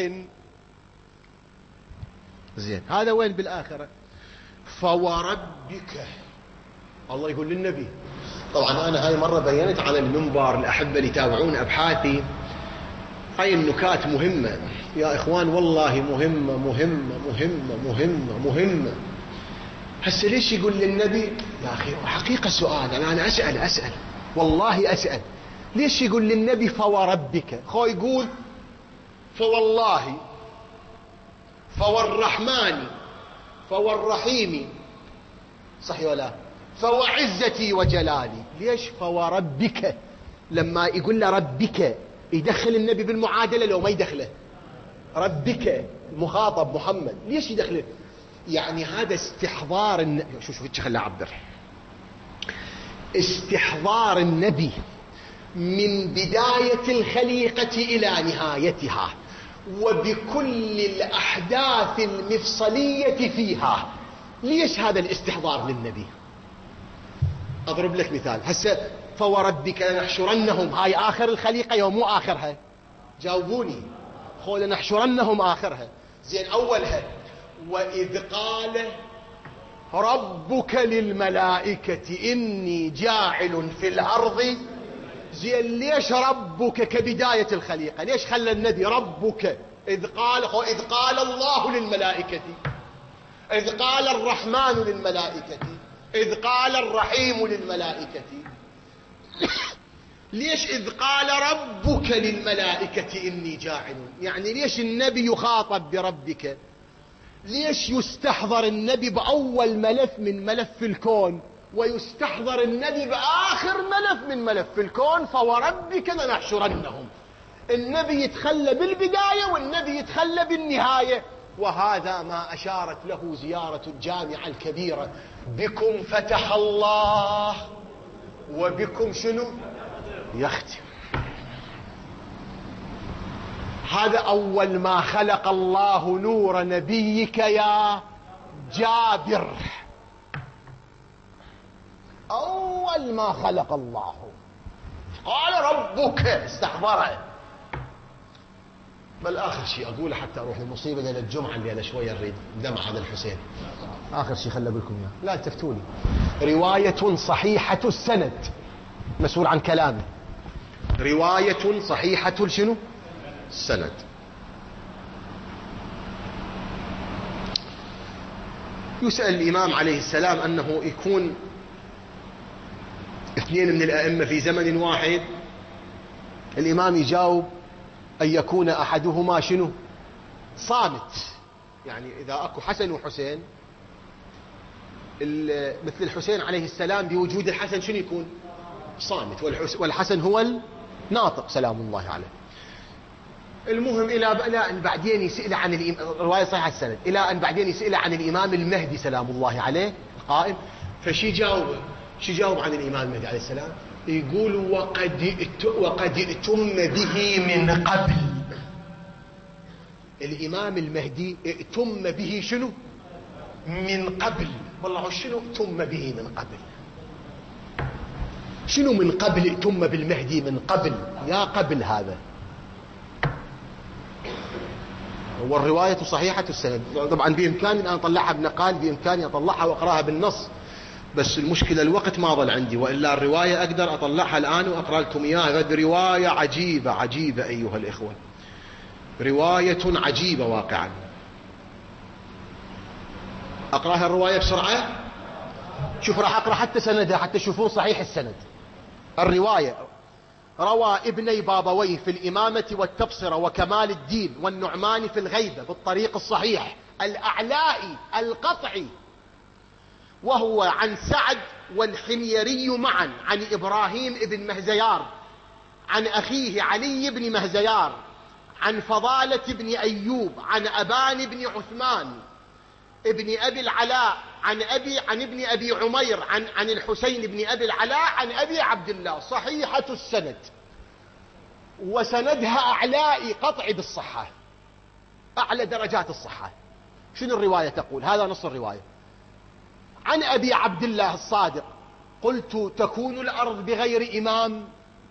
زين هذا وين بالآخرة؟ فوربك، الله يقول للنبي. طبعا أنا هاي مرة بينت على المنبر الأحبة اللي يتابعون أبحاثي، هاي النكات مهمة يا إخوان، والله مهمة مهمة مهمة مهمة مهمة. هسه ليش يقول للنبي؟ يا أخي حقيقة سؤال، أنا أسأل والله أسأل، ليش يقول للنبي فوربك؟ يقول فوالله فوالرحمن فوالرحيم، صحيح ولا؟ فوعزتي وجلالي. ليش فوربك؟ لما يقول له ربك يدخل النبي بالمعادلة لو ما يدخله؟ ربك المخاطب محمد، ليش يدخله؟ يعني هذا استحضار شوف خلي أعبر، استحضار النبي من بداية الخليقة إلى نهايتها، وبكل الأحداث المفصلية فيها. ليش هذا الاستحضار للنبي؟ أضرب لك مثال. هسه فوربك لنحشرنهم، هاي آخر الخليقة يوم مو آخرها؟ جاوبوني. لنحشرنهم آخرها. زين أولها وإذ قال ربك للملائكة إني جاعل في الأرض. زين ليش ربك كبداية الخليقة؟ ليش خلى النبي ربك؟ إذ قال الله للملائكة، إذ قال الرحمن للملائكة، إذ قال الرحيم للملائكة. ليش إذ قال ربك للملائكة إني جاعل؟ يعني ليش النبي يخاطب بربك؟ ليش يستحضر النبي بأول ملف من ملف الكون، ويستحضر النبي بآخر ملف من ملف الكون؟ فوربك لنحشرنهم. النبي يتخلى بالبداية والنبي يتخلى بالنهاية، وهذا ما أشارت له زيارة الجامعة الكبيرة. بكم فتح الله وبكم شنو يختم. هذا أول ما خلق الله نور نبيك يا جابر، أول ما خلق الله قال ربك، استحضره. بل آخر شيء أقوله حتى أروح المصيبة ليلة الجمعة اللي أنا شوية أريد دمع هذا الحسين. آخر شيء خلي أقول لكم إياه، لا تفتوني. رواية صحيحة السند، مسؤول عن كلامي. رواية صحيحة شنو؟ السند. يسأل الإمام عليه السلام أنه يكون اثنين من الأئمة في زمن واحد، الإمام يجاوب أن يكون أحدهما شنو؟ صامت. يعني إذا أكو حسن وحسين، مثل الحسين عليه السلام بوجود الحسن شنو يكون؟ صامت، والحسن هو الناطق سلام الله عليه. المهم إلى أن بعدين يسأل عن رواية صحيحة السند، إلى أن بعدين يسأل عن الإمام المهدي سلام الله عليه القائم. فشي جاوب عن الإمام المهدي عليه السلام؟ يقول وقد ائتم به من قبل. الإمام المهدي ائتم به شنو؟ من قبل. والله شنو ائتم به من قبل؟ شنو من قبل ائتم بالمهدي من قبل؟ يا قبل هذا. والرواية صحيحة السند. طبعا بإمكاني أن أطلعها بنقال، بإمكاني أطلعها وأقراها بالنص، بس المشكلة الوقت ما ظل عندي، وإلا الرواية أقدر أطلعها الآن وأقرأ لكم إياها. هذه رواية عجيبة عجيبة أيها الإخوة، رواية عجيبة واقعا. أقرأها الرواية بسرعة. شوف راح أقرأ حتى سندها حتى تشوفون صحيح السند. الرواية: روى ابني بابويه في الإمامة والتبصرة وكمال الدين والنعمان في الغيبة بالطريق الصحيح الأعلائي القطعي، وهو عن سعد والحميري معا عن إبراهيم ابن مهزيار عن أخيه علي بن مهزيار عن فضالة بن أيوب عن أبان بن عثمان ابن أبي العلاء عن ابن أبي عمير عن الحسين بن أبي العلاء عن أبي عبد الله. صحيحة السند، وسندها أعلائي قطعي بالصحة، أعلى درجات الصحة. شنو الرواية تقول؟ هذا نص الرواية: عن أبي عبد الله الصادق قلت: تكون الأرض بغير إمام؟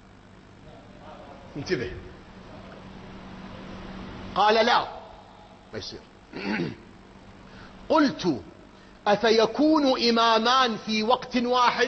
انتبه. قال: لا، ما يصير. قلت: أفيكون إمامان في وقت واحد؟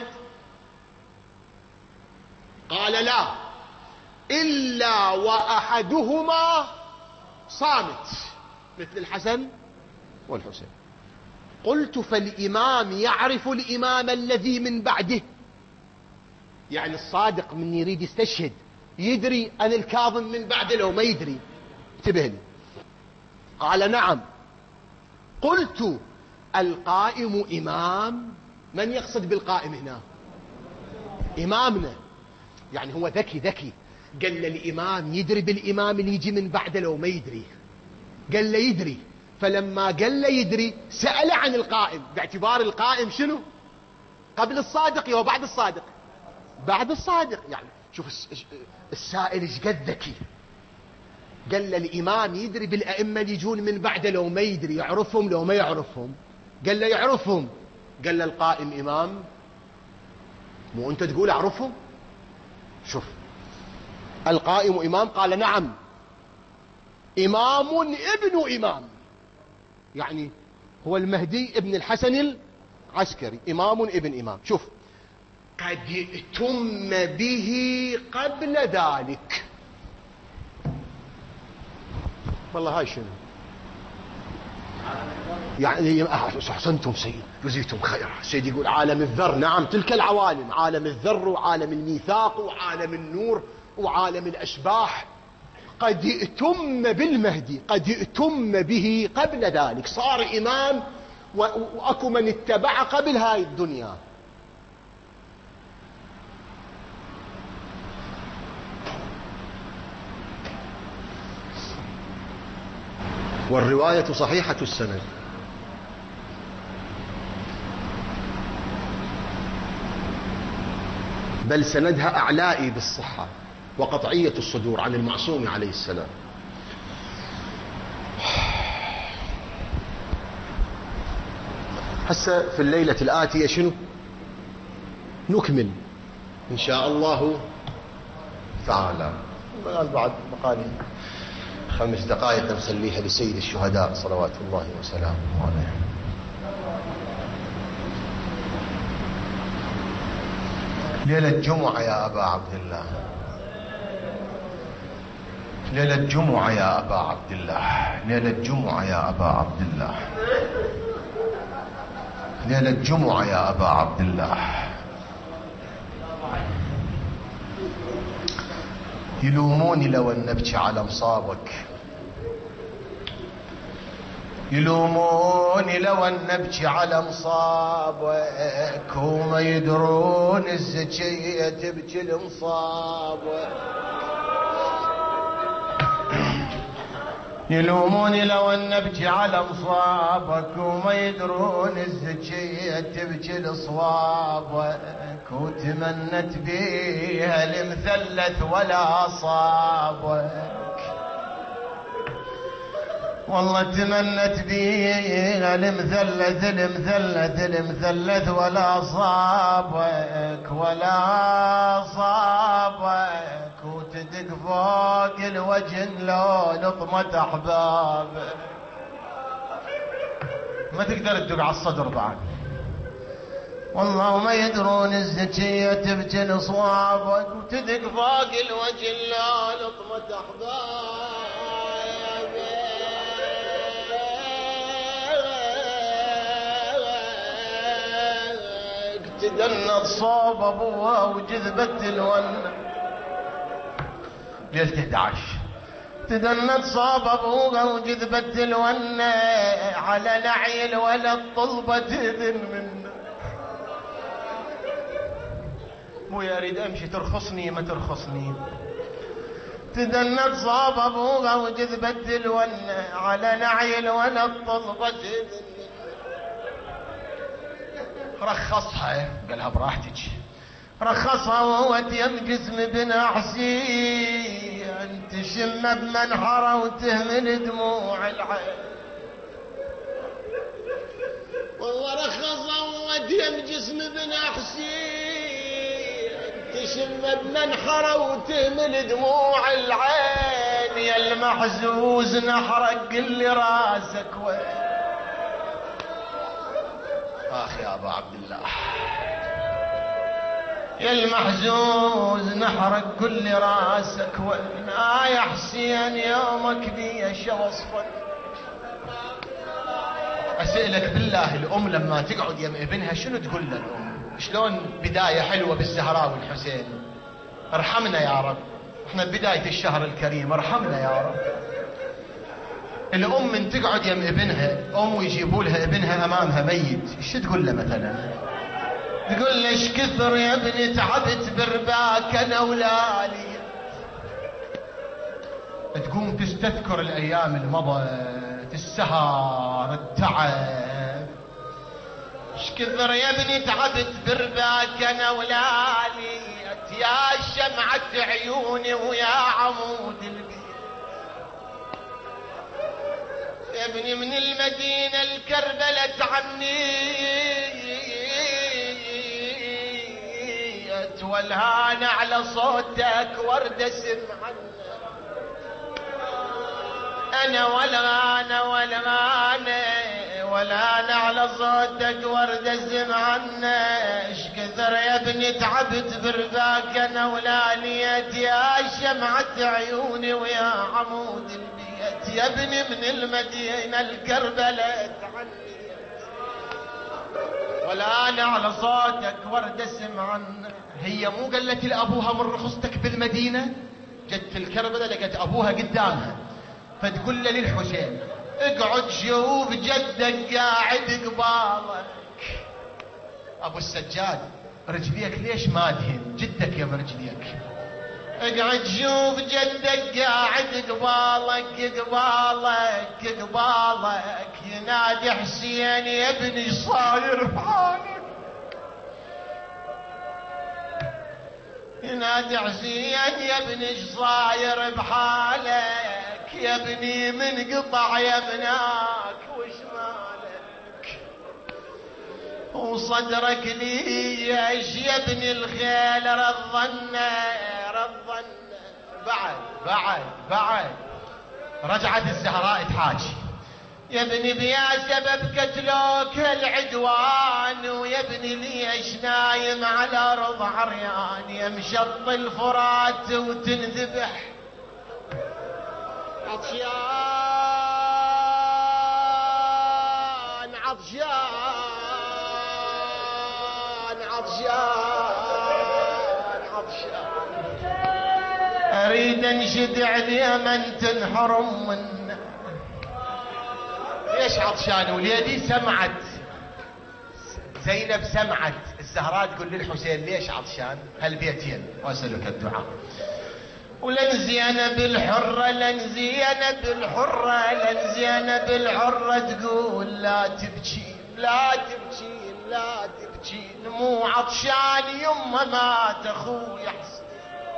قال: لا، إلا وأحدهما صامت مثل الحسن والحسين. قلت: فالإمام يعرف الإمام الذي من بعده؟ يعني الصادق من يريد يستشهد يدري أن الكاظم من بعده لو ما يدري؟ انتبه لي. قال: نعم. قلت: القائم إمام؟ من يقصد بالقائم هنا؟ إمامنا. يعني هو ذكي. قال الإمام يدري بالإمام اللي يجي من بعده لو ما يدري؟ قال له يدري. فلما قال له يدري سأل عن القائم، باعتبار القائم شنو؟ قبل الصادق وبعد الصادق؟ بعد الصادق. يعني شوف السائل ايش قد ذكي. قال له الإمام يدري بالأئمة اللي يجون من بعده لو ما يدري؟ يعرفهم لو ما يعرفهم؟ قال له يعرفهم. قال له القائم إمام؟ مو أنت تقول أعرفهم؟ شوف، القائم إمام. قال: نعم، إمام ابن إمام. يعني هو المهدي ابن الحسن العسكري، إمام ابن إمام. شوف: قد ائتم به قبل ذلك. والله هاي شنو يعني؟ احسنتم سيد، جزيتم خيرا. سيد يقول عالم الذر. نعم، تلك العوالم: عالم الذر وعالم الميثاق وعالم النور وعالم الأشباح. قد ائتم بالمهدي، قد ائتم به قبل ذلك، صار إمام وأكو من اتبع قبل هاي الدنيا. والرواية صحيحة السند. بل سندها أعلائي بالصحة وقطعية الصدور عن المعصوم عليه السلام. هسه في الليلة الآتية شنو نكمل إن شاء الله تعالى. بعد مقالي 5 دقائق نصليها لسيد الشهداء صلوات الله وسلامه عليه. ليلة جمعة يا أبا عبد الله، ليلة جمعة يا أبا عبد الله، ليلة جمعة يا أبا عبد الله، ليلة جمعة يا أبا عبد الله. يلوموني لو أن نبكي على مصابك، يلوموني لو أن نبكي على مصابك، وما يدرون الزكية تبكي لمصابك. يلوموني لو أن نبكي على مصابك، وما يدرون الزكية تبكي لصوابك. وتمنت بيها المثلث ولا صابك، والله تمنت بيها المثلث المثلث المثلث ولا صابك ولا صابك. وتدق فوق الوجه لو لطمة أحبابك، ما تقدر تدق على الصدر بعد. والله ما يدرون الزكية تبكي لصوابك، وتدق فوق الوجه لو لطمة أحبابك. تدنت صوب أبوها وجذبت الونة ليلة 11. تدنت صوب أبوها وجذبت الونة، على نعي الولد طلبة تذن منه. مو يريد امشي ترخصني ما ترخصني. تدنت صاب ابوها وجذبت الونه، على نعي الولد طلبت رخصها، قالها براحتك. رخصها وهو يم جسم بن حسين، تشم بمنحره وتهمل دموع العين. والله رخصها وهو يم جسم بن حسين، تشم بمنحره وتهمل دموع العين. يا المحزوز نحرق لي راسك وين. اخ يا ابا عبد الله، يا المحزوز نحرق لي راسك وين. يا حسين يومك بي وصفا. اسألك بالله، الام لما تقعد يم ابنها شنو تقول له الام؟ شلون بداية حلوة بالزهراء والحسين؟ ارحمنا يا رب، احنا بداية الشهر الكريم، ارحمنا يا رب. الام من تقعد يم ابنها، ام ويجيبوا لها ابنها امامها ميت، ايش تقول له مثلا؟ تقول له ايش كثر يا ابني تعبت برباك انا ولالي. تقوم تستذكر الايام اللي مضت، السهر، التعب. ايش كثر يا ابني تعبت برباك انا ولالي، يا شمعة عيوني ويا عمود البيت. يا ابني من المدينة الكربلة عني، والهان على صوتك ورد سمعنا. انا ولا انا ولا انا ولا انا على صوتك ورد سمعنا. ايش كثر يا ابني تعبت برباك انا ولاليت، يا شمعة عيوني ويا عمود البيت. يا ابني من المدينة الكربلة عني، ولا انا على صوتك ورد سمعنا. هي مو قالت لابوها من رخصتك بالمدينة؟ جت الكربلة لقت ابوها قدامها، فتقول له للحسين اقعد شوف جدك قاعد قبالك. ابو السجاد رجليك ليش ما دهن؟ جدك يا رجليك. اقعد شوف جدك قاعد قبالك قبالك قبالك. ينادي حسين يا ابني صاير بحالك. ينادي حسين يا ابني ايش صاير بحالك. يا ابني من قطع يمناك وش مالك، وصدرك ليش يا ابني الخيل رضنا رضنا. بعد رجعت الزهراء تحاجي: يا ابني بيا سبب قتلوك العدوان، ويا ابني ليش نايم على ارض عريان، يا مشط الفرات وتنذبح عطشان عطشان عطشان عطشان، اريد انشد عليه من تنحرم منه. ليش عطشان؟ وليدي سمعت زينب، سمعت الزهراء تقول للحسين: ليش عطشان؟ هالبيتين واسألك الدعاء. ولن زينب الحرة، لن زينب الحرة، لن زينب الحرة تقول: لا تبكين لا تبكين لا تبكين، مو عطشان يمه مات اخوي حسين.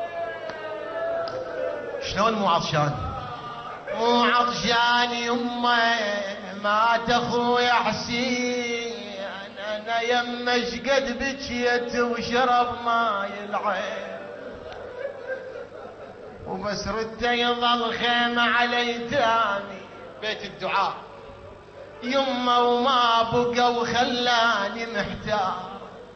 شلون مو عطشان؟ مو عطشان يمه مات اخوي حسين، انا يمش قد بكيت وشرب ماي العين، وبس رد يظل خيمة على يتامي بيت الدعاء، يمه وما بقى وخلاني محتار،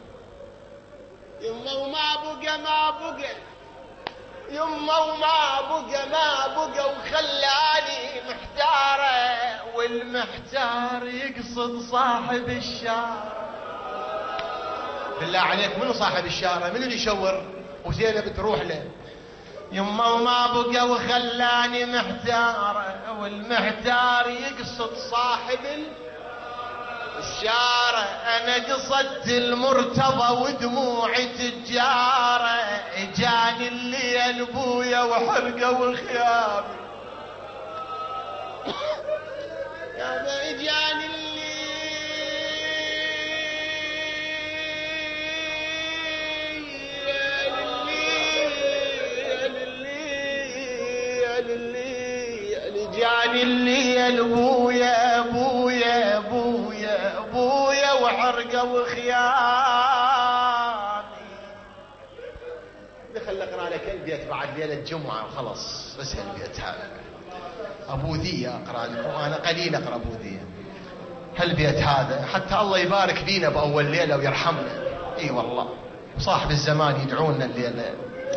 يمه وما بقى ما بقى، يمه وما بقى ما بقى وخلاني محتارة، والمحتار يقصد صاحب الشارة. بالله عليك منو صاحب الشارة؟ منو اللي يشور وزينب تروح له؟ يمه وما بقى وخلاني محتارة، والمحتار يقصد صاحب الشارة، انا قصدت المرتضى ودموعي تجارة، اجاني الليل بويا وحرقه وخيامي، يا اجاني جاني الليل بويا بويا بويا بويا وحرقه وخيامي. خل اقرا لك البيت بعد ليله الجمعه وخلص، بس هالبيت هذا ابو ذي اقرا لكم، انا قليل اقرا ابو ذي. هالبيت هذا حتى الله يبارك بينا باول ليله ويرحمنا. اي والله صاحب الزمان يدعونا الليله.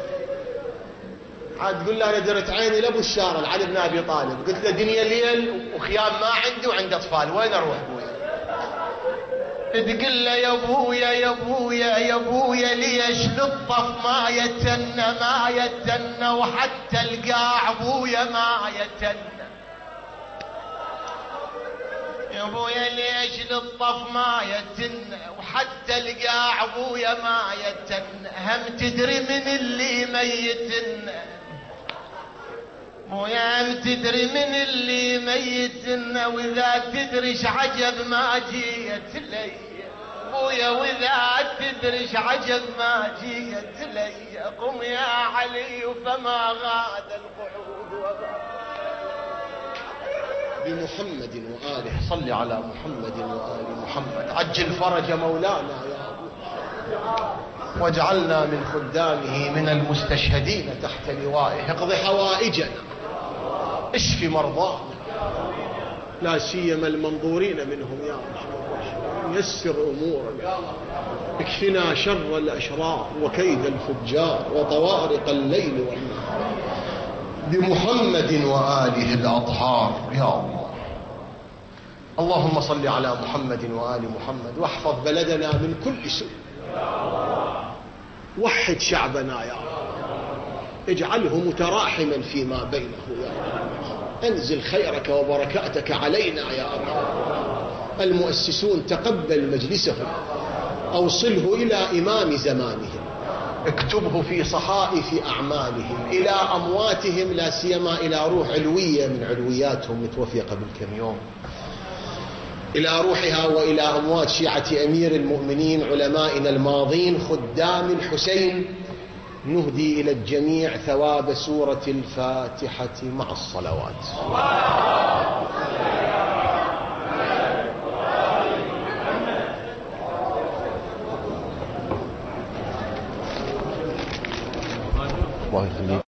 عاد تقول له: انا درت عيني لابو الشارع علي بن ابي طالب، قلت له: دنيا ليل وخيام ما عندي وعند اطفال، وين اروح بويا؟ تقول له: يا ابويا يا ابويا يا ابويا ليش للطف ما يتنى ما يتنى، وحتى القاع ابويا ما يتنى، يا ابويا ليش للطف ما يتنى، وحتى القاع ابويا ما يتنى، هم تدري من اللي ميتنا، مويا هم تدري من اللي ميتنا، واذا تدري عجب ما جيت لي ابويا، واذا تدري عجب ما جيت لي، قم يا علي فما غاد القعود وما. بمحمد وآله، صل على محمد وآل محمد، عجل فرج مولانا يا أبو، واجعلنا من خدامه من المستشهدين تحت لوائه، اقض حوائجنا، اشف مرضانا، لا سيما المنظورين منهم يا رب، يسر أمورنا، اكفنا شر الأشرار وكيد الفجار وطوارق الليل والنهار، بمحمد وآله الأطهار يا الله. اللهم صل على محمد وآل محمد، واحفظ بلدنا من كل سوء، وحد شعبنا يا رب، اجعله متراحما فيما بينه يا رب، انزل خيرك وبركاتك علينا يا رب. المؤسسون تقبل مجلسهم، أوصله إلى إمام زمانهم، اكتبه في صحائف أعمالهم إلى أمواتهم، لا سيما إلى روح علوية من علوياتهم متوفية قبل كم يوم، إلى روحها وإلى أموات شيعة أمير المؤمنين علمائنا الماضين خدام الحسين. نهدي إلى الجميع ثواب سورة الفاتحة مع الصلوات. الله يخليك.